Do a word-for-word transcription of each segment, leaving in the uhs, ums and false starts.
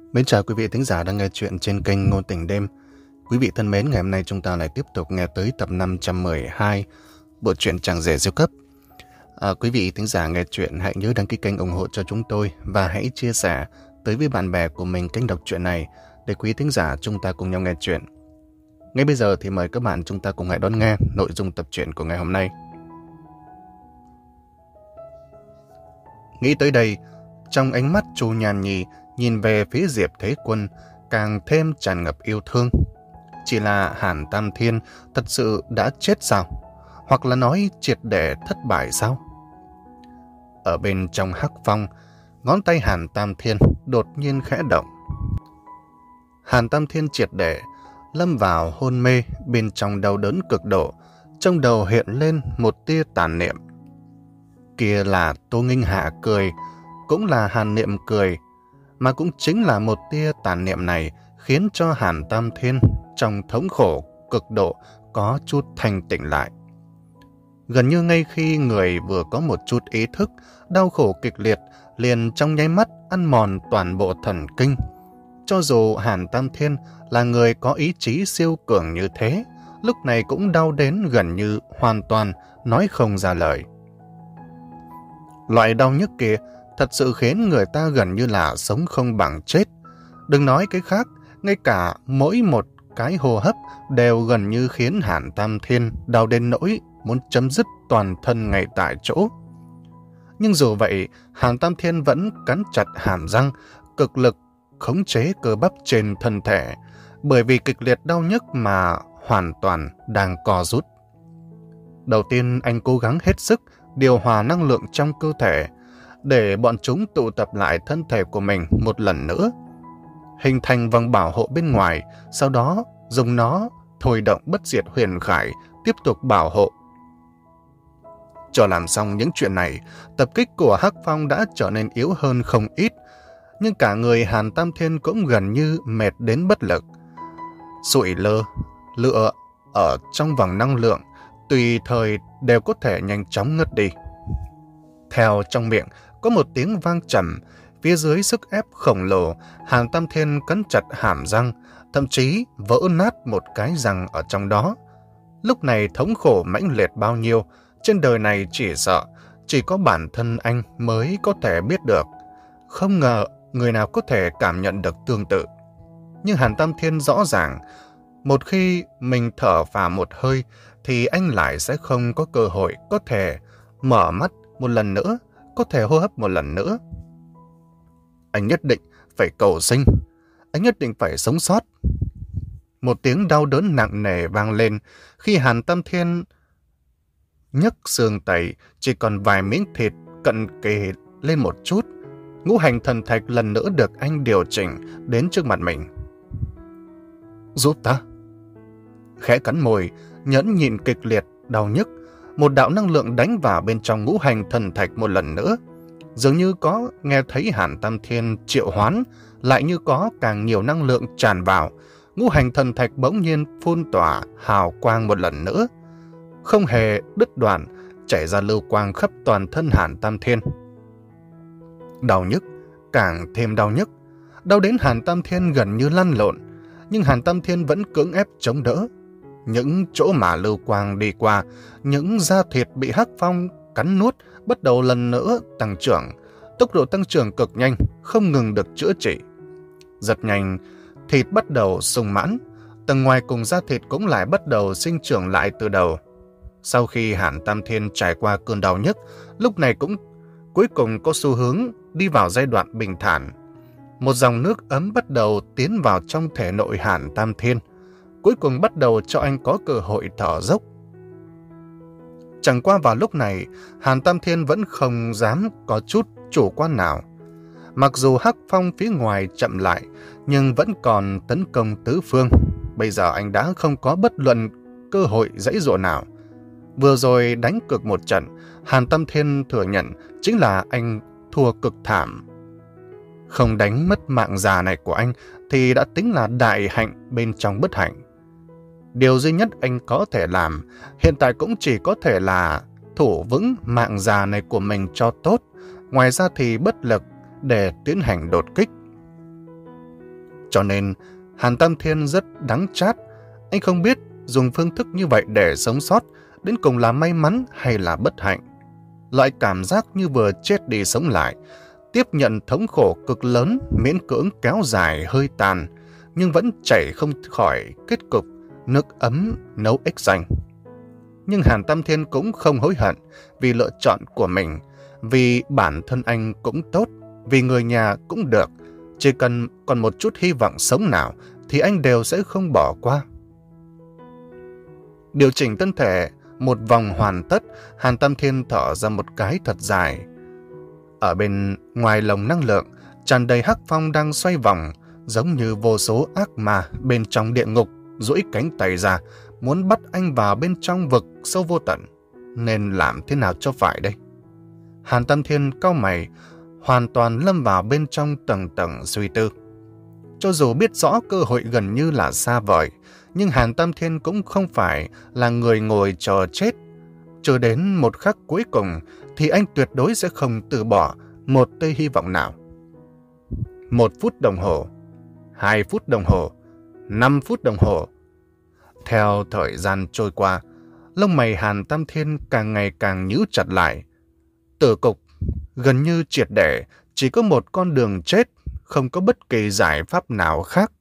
Mến chào quý vị thính giả đang nghe chuyện trên kênh Ngôn Tình Đêm. Quý vị thân mến, ngày hôm nay chúng ta lại tiếp tục nghe tới tập năm trăm mười hai bộ truyện Chàng Rể Siêu Cấp. À, quý vị thính giả nghe chuyện hãy nhớ đăng ký kênh ủng hộ cho chúng tôi và hãy chia sẻ tới với bạn bè của mình kênh đọc truyện này để quý thính giả chúng ta cùng nhau nghe chuyện. Ngay bây giờ thì mời các bạn chúng ta cùng hãy đón nghe nội dung tập truyện của ngày hôm nay. Nghĩ tới đây, trong ánh mắt Chu Nhan Nhi nhìn về phía Diệp Thế Quân càng thêm tràn ngập yêu thương. Chỉ là Hàn Tam Thiên thật sự đã chết sao? Hoặc là nói triệt để thất bại sao? Ở bên trong hắc phong, ngón tay Hàn Tam Thiên đột nhiên khẽ động. Hàn Tam Thiên triệt để lâm vào hôn mê bên trong đau đớn cực độ, trong đầu hiện lên một tia tàn niệm. Kia là Tô Nghinh Hạ cười, cũng là Hàn Niệm cười, mà cũng chính là một tia tàn niệm này khiến cho Hàn Tam Thiên trong thống khổ cực độ có chút thanh tịnh lại. Gần như ngay khi người vừa có một chút ý thức, đau khổ kịch liệt liền trong nháy mắt ăn mòn toàn bộ thần kinh. Cho dù Hàn Tam Thiên là người có ý chí siêu cường như thế, lúc này cũng đau đến gần như hoàn toàn nói không ra lời. Loại đau nhức kia thật sự khiến người ta gần như là sống không bằng chết. Đừng nói cái khác, ngay cả mỗi một cái hô hấp đều gần như khiến Hàn Tam Thiên đau đến nỗi muốn chấm dứt toàn thân ngay tại chỗ. Nhưng dù vậy, Hàn Tam Thiên vẫn cắn chặt hàm răng, cực lực khống chế cơ bắp trên thân thể, bởi vì kịch liệt đau nhức mà hoàn toàn đang co rút. Đầu tiên anh cố gắng hết sức điều hòa năng lượng trong cơ thể, để bọn chúng tụ tập lại thân thể của mình một lần nữa, hình thành vòng bảo hộ bên ngoài, sau đó dùng nó thôi động bất diệt huyền khải tiếp tục bảo hộ. Cho làm xong những chuyện này, tập kích của Hắc Phong đã trở nên yếu hơn không ít, nhưng cả người Hàn Tam Thiên cũng gần như mệt đến bất lực. Sụi lơ, lựa ở trong vòng năng lượng, tùy thời đều có thể nhanh chóng ngất đi. Theo trong miệng có một tiếng vang trầm, phía dưới sức ép khổng lồ, Hàn Tam Thiên cắn chặt hàm răng, thậm chí vỡ nát một cái răng ở trong đó. Lúc này thống khổ mãnh liệt bao nhiêu, trên đời này chỉ sợ chỉ có bản thân anh mới có thể biết được. Không ngờ người nào có thể cảm nhận được tương tự. Nhưng Hàn Tam Thiên rõ ràng, một khi mình thở phào một hơi thì anh lại sẽ không có cơ hội có thể mở mắt một lần nữa, có thể hô hấp một lần nữa. Anh nhất định phải cầu sinh, anh nhất định phải sống sót. Một tiếng đau đớn nặng nề vang lên khi Hàn Tam Thiên nhấc xương tẩy, chỉ còn vài miếng thịt cận kề lên một chút. Ngũ hành thần thạch lần nữa được anh điều chỉnh đến trước mặt mình. Giúp ta. Khẽ cắn môi, nhẫn nhịn kịch liệt đau nhức, một đạo năng lượng đánh vào bên trong ngũ hành thần thạch một lần nữa. Dường như có nghe thấy Hàn Tam Thiên triệu hoán, lại như có càng nhiều năng lượng tràn vào. Ngũ hành thần thạch bỗng nhiên phun tỏa hào quang một lần nữa, không hề đứt đoạn, chảy ra lưu quang khắp toàn thân Hàn Tam Thiên. Đau nhức, càng thêm đau nhức, đau đến Hàn Tam Thiên gần như lăn lộn, nhưng Hàn Tam Thiên vẫn cưỡng ép chống đỡ. Những chỗ mà lưu quang đi qua, những da thịt bị Hắc Phong cắn nuốt bắt đầu lần nữa tăng trưởng, tốc độ tăng trưởng cực nhanh, không ngừng được chữa trị. Rất nhanh, thịt bắt đầu sung mãn, tầng ngoài cùng da thịt cũng lại bắt đầu sinh trưởng lại từ đầu. Sau khi Hàn Tam Thiên trải qua cơn đau nhức, lúc này cũng cuối cùng có xu hướng đi vào giai đoạn bình thản. Một dòng nước ấm bắt đầu tiến vào trong thể nội Hàn Tam Thiên, cuối cùng bắt đầu cho anh có cơ hội thở dốc. Chẳng qua vào lúc này, Hàn Tam Thiên vẫn không dám có chút chủ quan nào. Mặc dù Hắc Phong phía ngoài chậm lại, nhưng vẫn còn tấn công tứ phương. Bây giờ anh đã không có bất luận cơ hội giãy giụa nào. Vừa rồi đánh cược một trận, Hàn Tam Thiên thừa nhận chính là anh thua cực thảm. Không đánh mất mạng già này của anh thì đã tính là đại hạnh bên trong bất hạnh. Điều duy nhất anh có thể làm hiện tại cũng chỉ có thể là thủ vững mạng già này của mình cho tốt, ngoài ra thì bất lực để tiến hành đột kích. Cho nên, Hàn Tam Thiên rất đắng chát. Anh không biết dùng phương thức như vậy để sống sót, đến cùng là may mắn hay là bất hạnh. Loại cảm giác như vừa chết đi sống lại, tiếp nhận thống khổ cực lớn, miễn cưỡng kéo dài hơi tàn, nhưng vẫn chảy không khỏi kết cục nước ấm nấu ếch xanh. Nhưng Hàn Tam Thiên cũng không hối hận vì lựa chọn của mình, vì bản thân anh cũng tốt, vì người nhà cũng được. Chỉ cần còn một chút hy vọng sống nào thì anh đều sẽ không bỏ qua. Điều chỉnh thân thể một vòng hoàn tất, Hàn Tam Thiên thở ra một cái thật dài. Ở bên ngoài lồng năng lượng, tràn đầy hắc phong đang xoay vòng, giống như vô số ác ma bên trong địa ngục, duỗi cánh tay ra, muốn bắt anh vào bên trong vực sâu vô tận. Nên làm thế nào cho phải đây? Hàn Tam Thiên cau mày, hoàn toàn lâm vào bên trong tầng tầng suy tư. Cho dù biết rõ cơ hội gần như là xa vời, nhưng Hàn Tam Thiên cũng không phải là người ngồi chờ chết. Chờ đến một khắc cuối cùng thì anh tuyệt đối sẽ không từ bỏ một tia hy vọng nào. Một phút đồng hồ, hai phút đồng hồ, năm phút đồng hồ. Theo thời gian trôi qua, lông mày Hàn Tam Thiên càng ngày càng nhíu chặt lại. Tử cục gần như triệt để, chỉ có một con đường chết, không có bất kỳ giải pháp nào khác.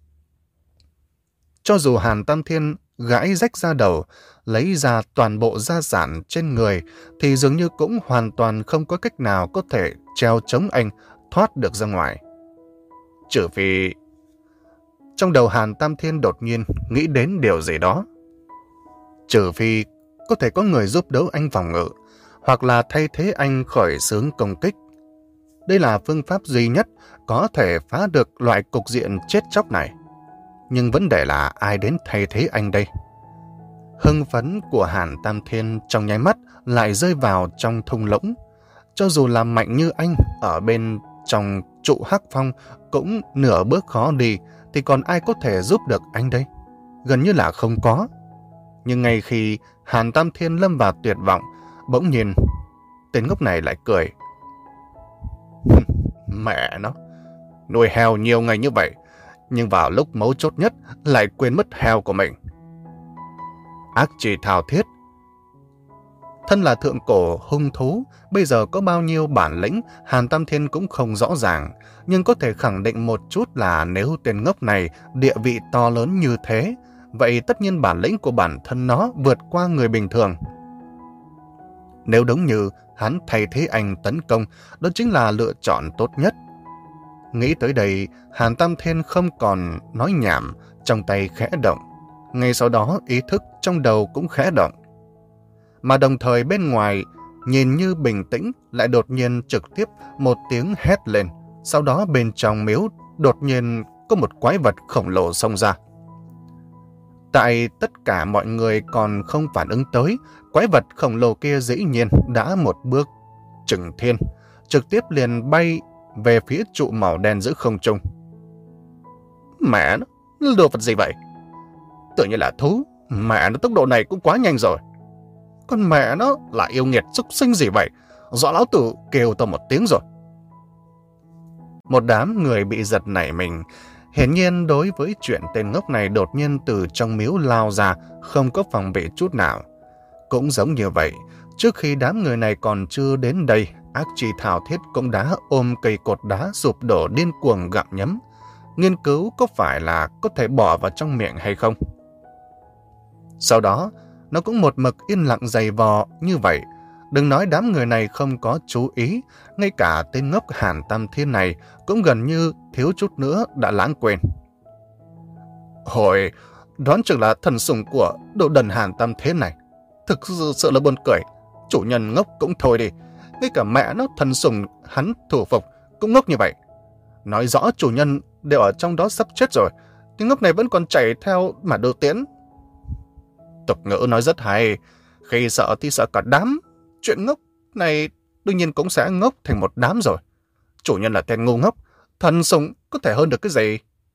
Cho dù Hàn Tam Thiên gãi rách da đầu, lấy ra toàn bộ gia sản trên người, thì dường như cũng hoàn toàn không có cách nào có thể treo chống anh thoát được ra ngoài. Trừ phi... Trong đầu Hàn Tam Thiên đột nhiên nghĩ đến điều gì đó. Trừ phi có thể có người giúp đỡ anh phòng ngự, hoặc là thay thế anh khởi xướng công kích. Đây là phương pháp duy nhất có thể phá được loại cục diện chết chóc này. Nhưng vấn đề là ai đến thay thế anh đây? Hưng phấn của Hàn Tam Thiên trong nháy mắt lại rơi vào trong thung lũng. Cho dù là mạnh như anh ở bên trong trụ hắc phong cũng nửa bước khó đi, thì còn ai có thể giúp được anh đây? Gần như là không có. Nhưng ngay khi Hàn Tam Thiên lâm vào tuyệt vọng, bỗng nhiên tên ngốc này lại cười. Mẹ nó, nuôi heo nhiều ngày như vậy, nhưng vào lúc mấu chốt nhất lại quên mất heo của mình. Ác chỉ thao thiết. Thân là thượng cổ hung thú, bây giờ có bao nhiêu bản lĩnh Hàn Tam Thiên cũng không rõ ràng, nhưng có thể khẳng định một chút là nếu tên ngốc này địa vị to lớn như thế, vậy tất nhiên bản lĩnh của bản thân nó vượt qua người bình thường. Nếu đúng như hắn thay thế anh tấn công, đó chính là lựa chọn tốt nhất. Nghĩ tới đây, Hàn Tam Thiên không còn nói nhảm, trong tay khẽ động. Ngay sau đó, ý thức trong đầu cũng khẽ động. Mà đồng thời bên ngoài, nhìn như bình tĩnh, lại đột nhiên trực tiếp một tiếng hét lên. Sau đó bên trong miếu, đột nhiên có một quái vật khổng lồ xông ra. Tại tất cả mọi người còn không phản ứng tới, quái vật khổng lồ kia dĩ nhiên đã một bước chừng thiên, trực tiếp liền bay về phía trụ màu đen giữa không trung. Mẹ nó, đồ vật gì vậy? Tự nhiên là thú, mẹ nó tốc độ này cũng quá nhanh rồi. Con mẹ nó là yêu nghiệt súc sinh gì vậy? Rõ lão tử kêu tao một tiếng rồi. Một đám người bị giật nảy mình. Hiển nhiên đối với chuyện tên ngốc này đột nhiên từ trong miếu lao ra, không có phòng bị chút nào. Cũng giống như vậy, trước khi đám người này còn chưa đến đây, ác chi thảo thiết cũng đã ôm cây cột đá sụp đổ điên cuồng gặm nhấm, nghiên cứu có phải là có thể bỏ vào trong miệng hay không. Sau đó, nó cũng một mực yên lặng giày vò như vậy. Đừng nói đám người này không có chú ý, ngay cả tên ngốc Hàn Tam Thiên này cũng gần như thiếu chút nữa đã lãng quên. Hồi, đoán chừng là thần sủng của đồ đần Hàn Tam Thiên này. Thực sự, sự là buồn cười, chủ nhân ngốc cũng thôi đi. Ngay cả mẹ nó thần sủng hắn thủ phục cũng ngốc như vậy. Nói rõ chủ nhân đều ở trong đó sắp chết rồi, tiếng ngốc này vẫn còn chạy theo mà đưa tiễn. Tục ngữ nói rất hay, khi sợ thì sợ cả đám. Chuyện ngốc này đương nhiên cũng sẽ ngốc thành một đám rồi. Chủ nhân là tên ngu ngốc, thần sủng có thể hơn được cái gì?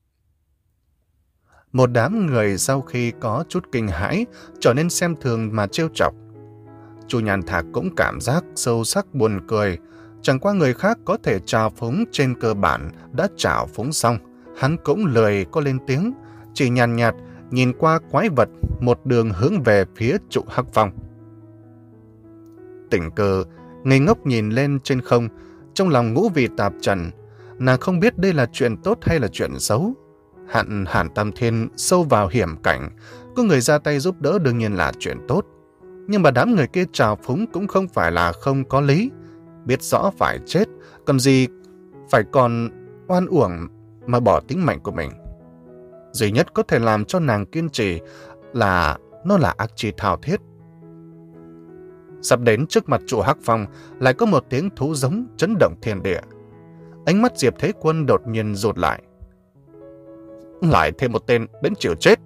Một đám người sau khi có chút kinh hãi, trở nên xem thường mà trêu chọc. Chu Nhàn Thạc cũng cảm giác sâu sắc buồn cười. Chẳng qua người khác có thể trào phúng trên cơ bản đã trào phúng xong, Hắn cũng lười có lên tiếng, chỉ nhàn nhạt, nhạt nhìn qua quái vật, một đường hướng về phía trụ hắc phong. Tỉnh Cơ ngây ngốc nhìn lên trên không, trong lòng ngũ vị tạp trần. Nàng không biết đây là chuyện tốt hay là chuyện xấu. Hạn Hàn Tam Thiên sâu vào hiểm cảnh, có người ra tay giúp đỡ đương nhiên là chuyện tốt. Nhưng mà đám người kia trào phúng cũng không phải là không có lý. Biết rõ phải chết, còn gì phải còn oan uổng mà bỏ tính mệnh của mình. Duy nhất có thể làm cho nàng kiên trì là nó là ác chi thao thiết. Sắp đến trước mặt trụ hắc phong, lại có một tiếng thú giống chấn động thiên địa. Ánh mắt Diệp Thế Quân đột nhiên rụt lại. Lại thêm một tên đến chịu chết.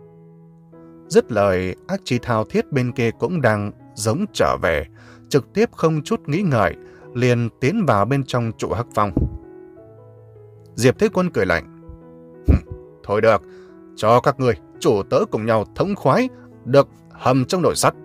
Dứt lời, ác chi thao thiết bên kia cũng đang giống trở về, trực tiếp không chút nghĩ ngợi, liền tiến vào bên trong trụ hắc phong. Diệp Thế Quân cười lạnh. Thôi được, cho các người chủ tớ cùng nhau thống khoái, được hầm trong nồi sắt.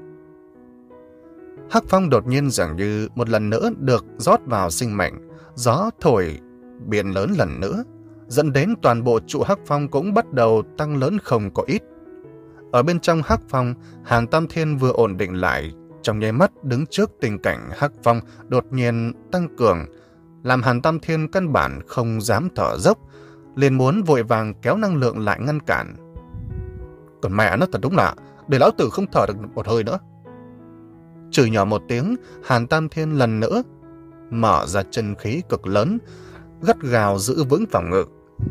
Hắc phong đột nhiên dường như một lần nữa được rót vào sinh mệnh, gió thổi biển lớn lần nữa, dẫn đến toàn bộ trụ hắc phong cũng bắt đầu tăng lớn không có ít. Ở bên trong hắc phong, Hàn Tam Thiên vừa ổn định lại, trong nháy mắt đứng trước tình cảnh hắc phong đột nhiên tăng cường, làm Hàn Tam Thiên căn bản không dám thở dốc, liền muốn vội vàng kéo năng lượng lại ngăn cản. Còn mẹ nó thật đúng là, để lão tử không thở được một hơi nữa. Chửi nhỏ một tiếng, Hàn Tam Thiên lần nữa mở ra chân khí cực lớn, gắt gào giữ vững phòng ngự.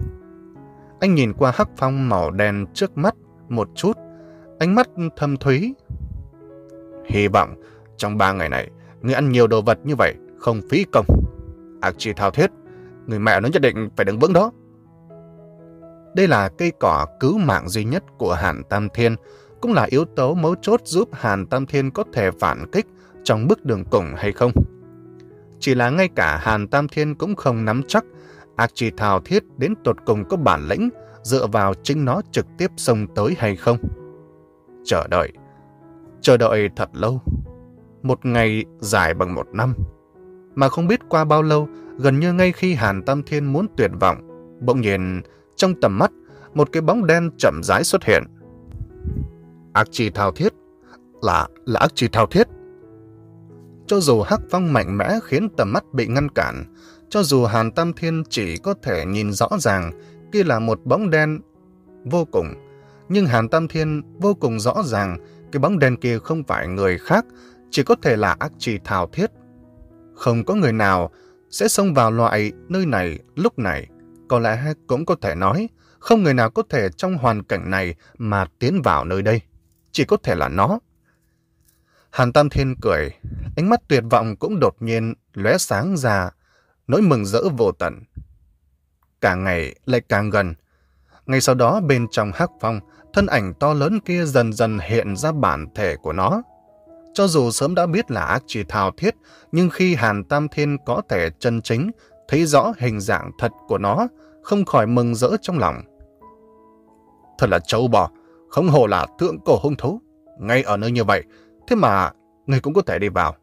Anh nhìn qua hắc phong màu đen trước mắt một chút, ánh mắt thâm thúy. Hy vọng trong ba ngày này, người ăn nhiều đồ vật như vậy, không phí công. Ác chi thao thiết, người mẹ nó nhất định phải đứng vững đó. Đây là cây cỏ cứu mạng duy nhất của Hàn Tam Thiên, cũng là yếu tố mấu chốt giúp Hàn Tam Thiên có thể phản kích trong bước đường cùng hay không. Chỉ là ngay cả Hàn Tam Thiên cũng không nắm chắc ác chi thao thiết đến tột cùng có bản lĩnh dựa vào chính nó trực tiếp xông tới hay không. Chờ đợi, chờ đợi thật lâu. Một ngày dài bằng một năm. Mà không biết qua bao lâu, gần như ngay khi Hàn Tam Thiên muốn tuyệt vọng, bỗng nhiên trong tầm mắt, một cái bóng đen chậm rãi xuất hiện. Ác chi thao thiết, là, là ác chi thao thiết. Cho dù hắc phong mạnh mẽ khiến tầm mắt bị ngăn cản, cho dù Hàn Tam Thiên chỉ có thể nhìn rõ ràng kia là một bóng đen vô cùng, nhưng Hàn Tam Thiên vô cùng rõ ràng cái bóng đen kia không phải người khác, chỉ có thể là ác chi thao thiết. Không có người nào sẽ xông vào loại nơi này lúc này. Có lẽ cũng có thể nói, không người nào có thể trong hoàn cảnh này mà tiến vào nơi đây. Chỉ có thể là nó. Hàn Tam Thiên cười, ánh mắt tuyệt vọng cũng đột nhiên lóe sáng ra, nỗi mừng rỡ vô tận. Càng ngày lại càng gần. Ngay sau đó bên trong hắc phong, thân ảnh to lớn kia dần dần hiện ra bản thể của nó. Cho dù sớm đã biết là ác chi thao thiết, nhưng khi Hàn Tam Thiên có thể chân chính thấy rõ hình dạng thật của nó, không khỏi mừng rỡ trong lòng. Thật là trâu bò, không hổ là thượng cổ hung thú. Ngay ở nơi như vậy, thế mà người cũng có thể đi vào.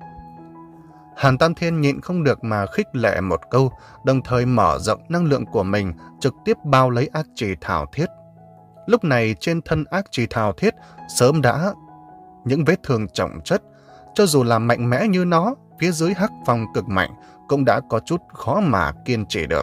Hàn Tam Thiên nhịn không được mà khích lệ một câu, đồng thời mở rộng năng lượng của mình, trực tiếp bao lấy ác chi thao thiết. Lúc này trên thân ác chi thao thiết sớm đã những vết thương chồng chất, cho dù là mạnh mẽ như nó, phía dưới hắc phong cực mạnh cũng đã có chút khó mà kiên trì được.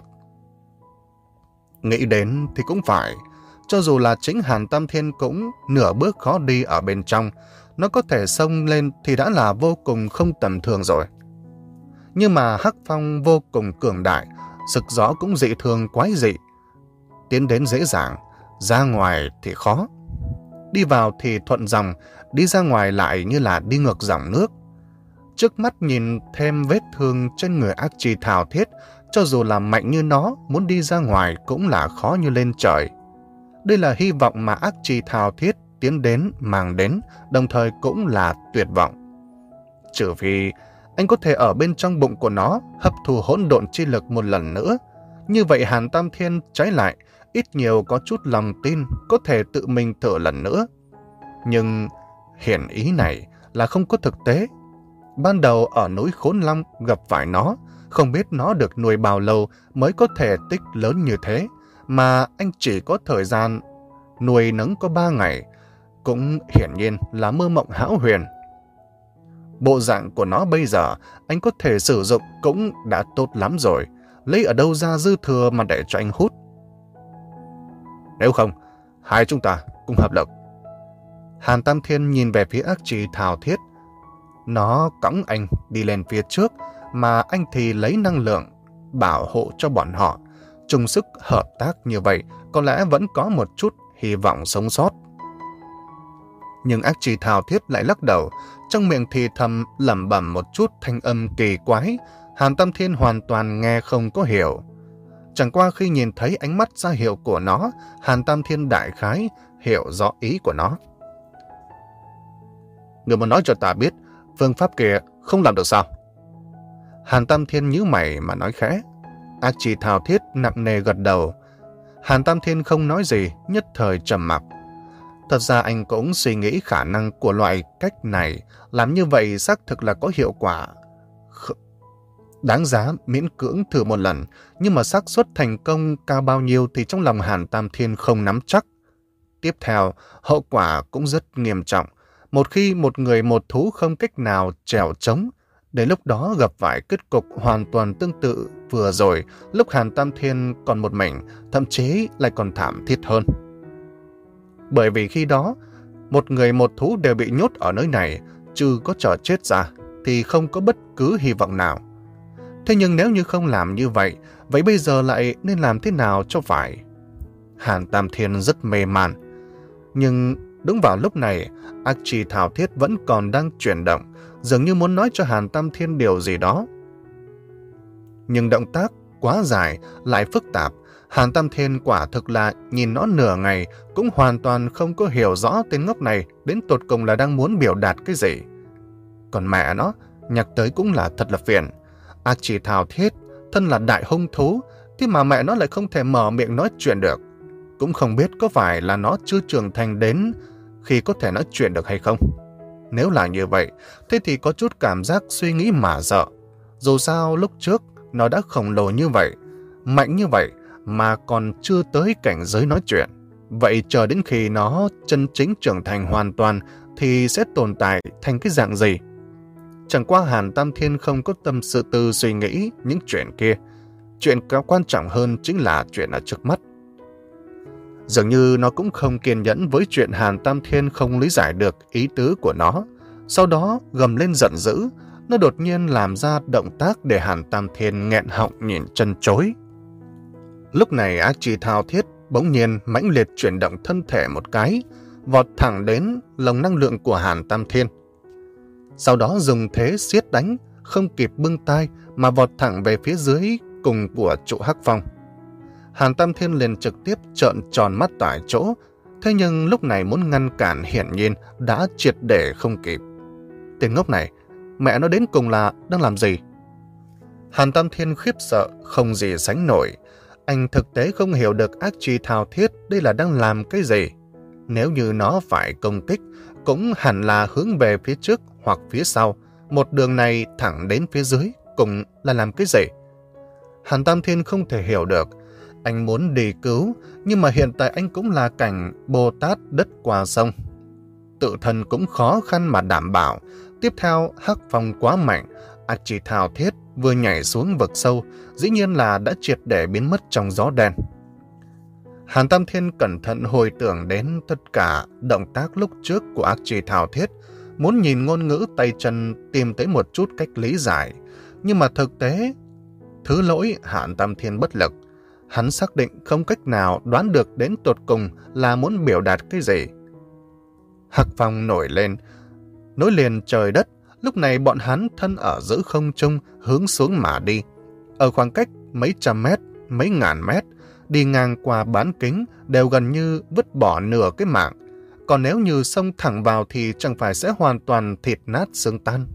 Nghĩ đến thì cũng phải, cho dù là chính Hàn Tam Thiên cũng nửa bước khó đi ở bên trong, nó có thể xông lên thì đã là vô cùng không tầm thường rồi. Nhưng mà hắc phong vô cùng cường đại, sực gió cũng dị thường quái dị. Tiến đến dễ dàng, ra ngoài thì khó. Đi vào thì thuận dòng, đi ra ngoài lại như là đi ngược dòng nước. Trước mắt nhìn thêm vết thương trên người ác chi thao thiết, cho dù là mạnh như nó, muốn đi ra ngoài cũng là khó như lên trời. Đây là hy vọng mà ác chi thao thiết tiến đến mang đến, đồng thời cũng là tuyệt vọng. Trừ phi anh có thể ở bên trong bụng của nó hấp thu hỗn độn chi lực một lần nữa. Như vậy Hàn Tam Thiên trái lại ít nhiều có chút lòng tin có thể tự mình thử lần nữa. Nhưng hiển ý này là không có thực tế. Ban đầu ở núi Khốn Long gặp phải nó, không biết nó được nuôi bao lâu mới có thể tích lớn như thế, mà anh chỉ có thời gian nuôi nấng có ba ngày, cũng hiển nhiên là mơ mộng hão huyền. Bộ dạng của nó bây giờ anh có thể sử dụng cũng đã tốt lắm rồi, lấy ở đâu ra dư thừa mà để cho anh hút. Nếu không, hai chúng ta cùng hợp lực. Hàn Tam Thiên nhìn về phía ác trì thào thiết. Nó cõng anh đi lên phía trước, mà anh thì lấy năng lượng bảo hộ cho bọn họ. Chung sức hợp tác như vậy, có lẽ vẫn có một chút hy vọng sống sót. Nhưng ác trì thào thiết lại lắc đầu, trong miệng thì thầm lẩm bẩm một chút thanh âm kỳ quái. Hàn Tam Thiên hoàn toàn nghe không có hiểu. Chẳng qua khi nhìn thấy ánh mắt ra hiệu của nó, Hàn Tam Thiên đại khái hiểu rõ ý của nó. Người muốn nói cho ta biết, phương pháp kia không làm được sao? Hàn Tam Thiên nhíu mày mà nói khẽ. Ác trì thào thiết nặng nề gật đầu. Hàn Tam Thiên không nói gì, nhất thời trầm mặc. Thật ra anh cũng suy nghĩ khả năng của loại cách này, làm như vậy xác thực là có hiệu quả. Đáng giá miễn cưỡng thử một lần, nhưng mà xác suất thành công cao bao nhiêu thì trong lòng Hàn Tam Thiên không nắm chắc. Tiếp theo, hậu quả cũng rất nghiêm trọng. Một khi một người một thú không cách nào trèo trống, đến lúc đó gặp phải kết cục hoàn toàn tương tự vừa rồi, lúc Hàn Tam Thiên còn một mình, thậm chí lại còn thảm thiết hơn. Bởi vì khi đó, một người một thú đều bị nhốt ở nơi này, trừ có chờ chết ra, thì không có bất cứ hy vọng nào. Thế nhưng nếu như không làm như vậy, vậy bây giờ lại nên làm thế nào cho phải? Hàn Tam Thiên rất mê man. Nhưng đúng vào lúc này, ác trì thảo thiết vẫn còn đang chuyển động, dường như muốn nói cho Hàn Tam Thiên điều gì đó. Nhưng động tác quá dài, lại phức tạp. Hàn Tam Thiên quả thực là nhìn nó nửa ngày cũng hoàn toàn không có hiểu rõ tên ngốc này đến tột cùng là đang muốn biểu đạt cái gì. Còn mẹ nó, nhắc tới cũng là thật là phiền. Ác trì thảo thiết, thân là đại hung thú, thế mà mẹ nó lại không thể mở miệng nói chuyện được. Cũng không biết có phải là nó chưa trưởng thành đến khi có thể nói chuyện được hay không. Nếu là như vậy, thế thì có chút cảm giác suy nghĩ mà sợ. Dù sao lúc trước nó đã khổng lồ như vậy, mạnh như vậy mà còn chưa tới cảnh giới nói chuyện. Vậy chờ đến khi nó chân chính trưởng thành hoàn toàn thì sẽ tồn tại thành cái dạng gì? Chẳng qua Hàn Tam Thiên không có tâm sự tư suy nghĩ những chuyện kia. Chuyện quan trọng hơn chính là chuyện ở trước mắt. Dường như nó cũng không kiên nhẫn với chuyện Hàn Tam Thiên không lý giải được ý tứ của nó. Sau đó gầm lên giận dữ, nó đột nhiên làm ra động tác để Hàn Tam Thiên nghẹn họng nhìn chân chối. Lúc này ác trì thao thiết bỗng nhiên mãnh liệt chuyển động thân thể một cái, vọt thẳng đến lồng năng lượng của Hàn Tam Thiên. Sau đó dùng thế siết đánh, không kịp bưng tay mà vọt thẳng về phía dưới cùng của trụ hắc phong. Hàn Tam Thiên liền trực tiếp trợn tròn mắt tại chỗ, thế nhưng lúc này muốn ngăn cản hiển nhiên đã triệt để không kịp. Tên ngốc này, mẹ nó đến cùng là đang làm gì? Hàn Tam Thiên khiếp sợ không gì sánh nổi. Anh thực tế không hiểu được ác trì thao thiết đây là đang làm cái gì. Nếu như nó phải công kích, cũng hẳn là hướng về phía trước hoặc phía sau. Một đường này thẳng đến phía dưới cũng là làm cái gì? Hàn Tam Thiên không thể hiểu được. Anh muốn đi cứu, nhưng mà hiện tại anh cũng là cảnh Bồ Tát đất qua sông. Tự thân cũng khó khăn mà đảm bảo. Tiếp theo, hắc phong quá mạnh, ác trì thao thiết vừa nhảy xuống vực sâu, dĩ nhiên là đã triệt để biến mất trong gió đen. Hàn Tam Thiên cẩn thận hồi tưởng đến tất cả động tác lúc trước của ác trì thao thiết, muốn nhìn ngôn ngữ tay chân tìm tới một chút cách lý giải. Nhưng mà thực tế, thứ lỗi Hàn Tam Thiên bất lực. Hắn xác định không cách nào đoán được đến tột cùng là muốn biểu đạt cái gì. Hắc phong nổi lên, nối liền trời đất. Lúc này bọn hắn thân ở giữa không trung hướng xuống mà đi. Ở khoảng cách mấy trăm mét, mấy ngàn mét, đi ngang qua bán kính đều gần như vứt bỏ nửa cái mạng. Còn nếu như xông thẳng vào thì chẳng phải sẽ hoàn toàn thịt nát xương tan.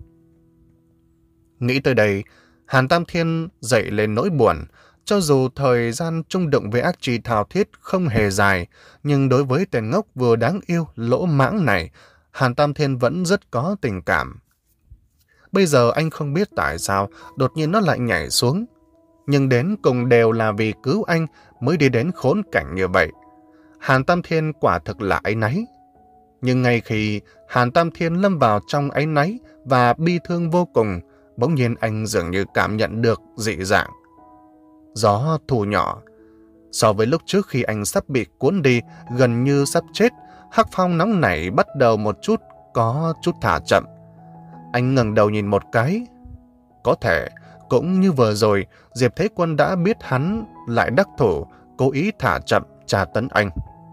Nghĩ tới đây, Hàn Tam Thiên dậy lên nỗi buồn. Cho dù thời gian chung đụng với ác trì thao thiết không hề dài, nhưng đối với tên ngốc vừa đáng yêu lỗ mãng này, Hàn Tam Thiên vẫn rất có tình cảm. Bây giờ anh không biết tại sao đột nhiên nó lại nhảy xuống. nhưng đến cùng đều là vì cứu anh mới đi đến khốn cảnh như vậy. Hàn Tam Thiên quả thực là áy náy. Nhưng ngay khi Hàn Tam Thiên lâm vào trong áy náy và bi thương vô cùng, bỗng nhiên anh dường như cảm nhận được dị dạng. Gió thu nhỏ. So với lúc trước khi anh sắp bị cuốn đi, gần như sắp chết, Hắc Phong nóng nảy bắt đầu một chút, có chút thả chậm. Anh ngẩng đầu nhìn một cái. Có thể, cũng như vừa rồi, Diệp Thế Quân đã biết hắn lại đắc thủ, cố ý thả chậm, tra tấn anh.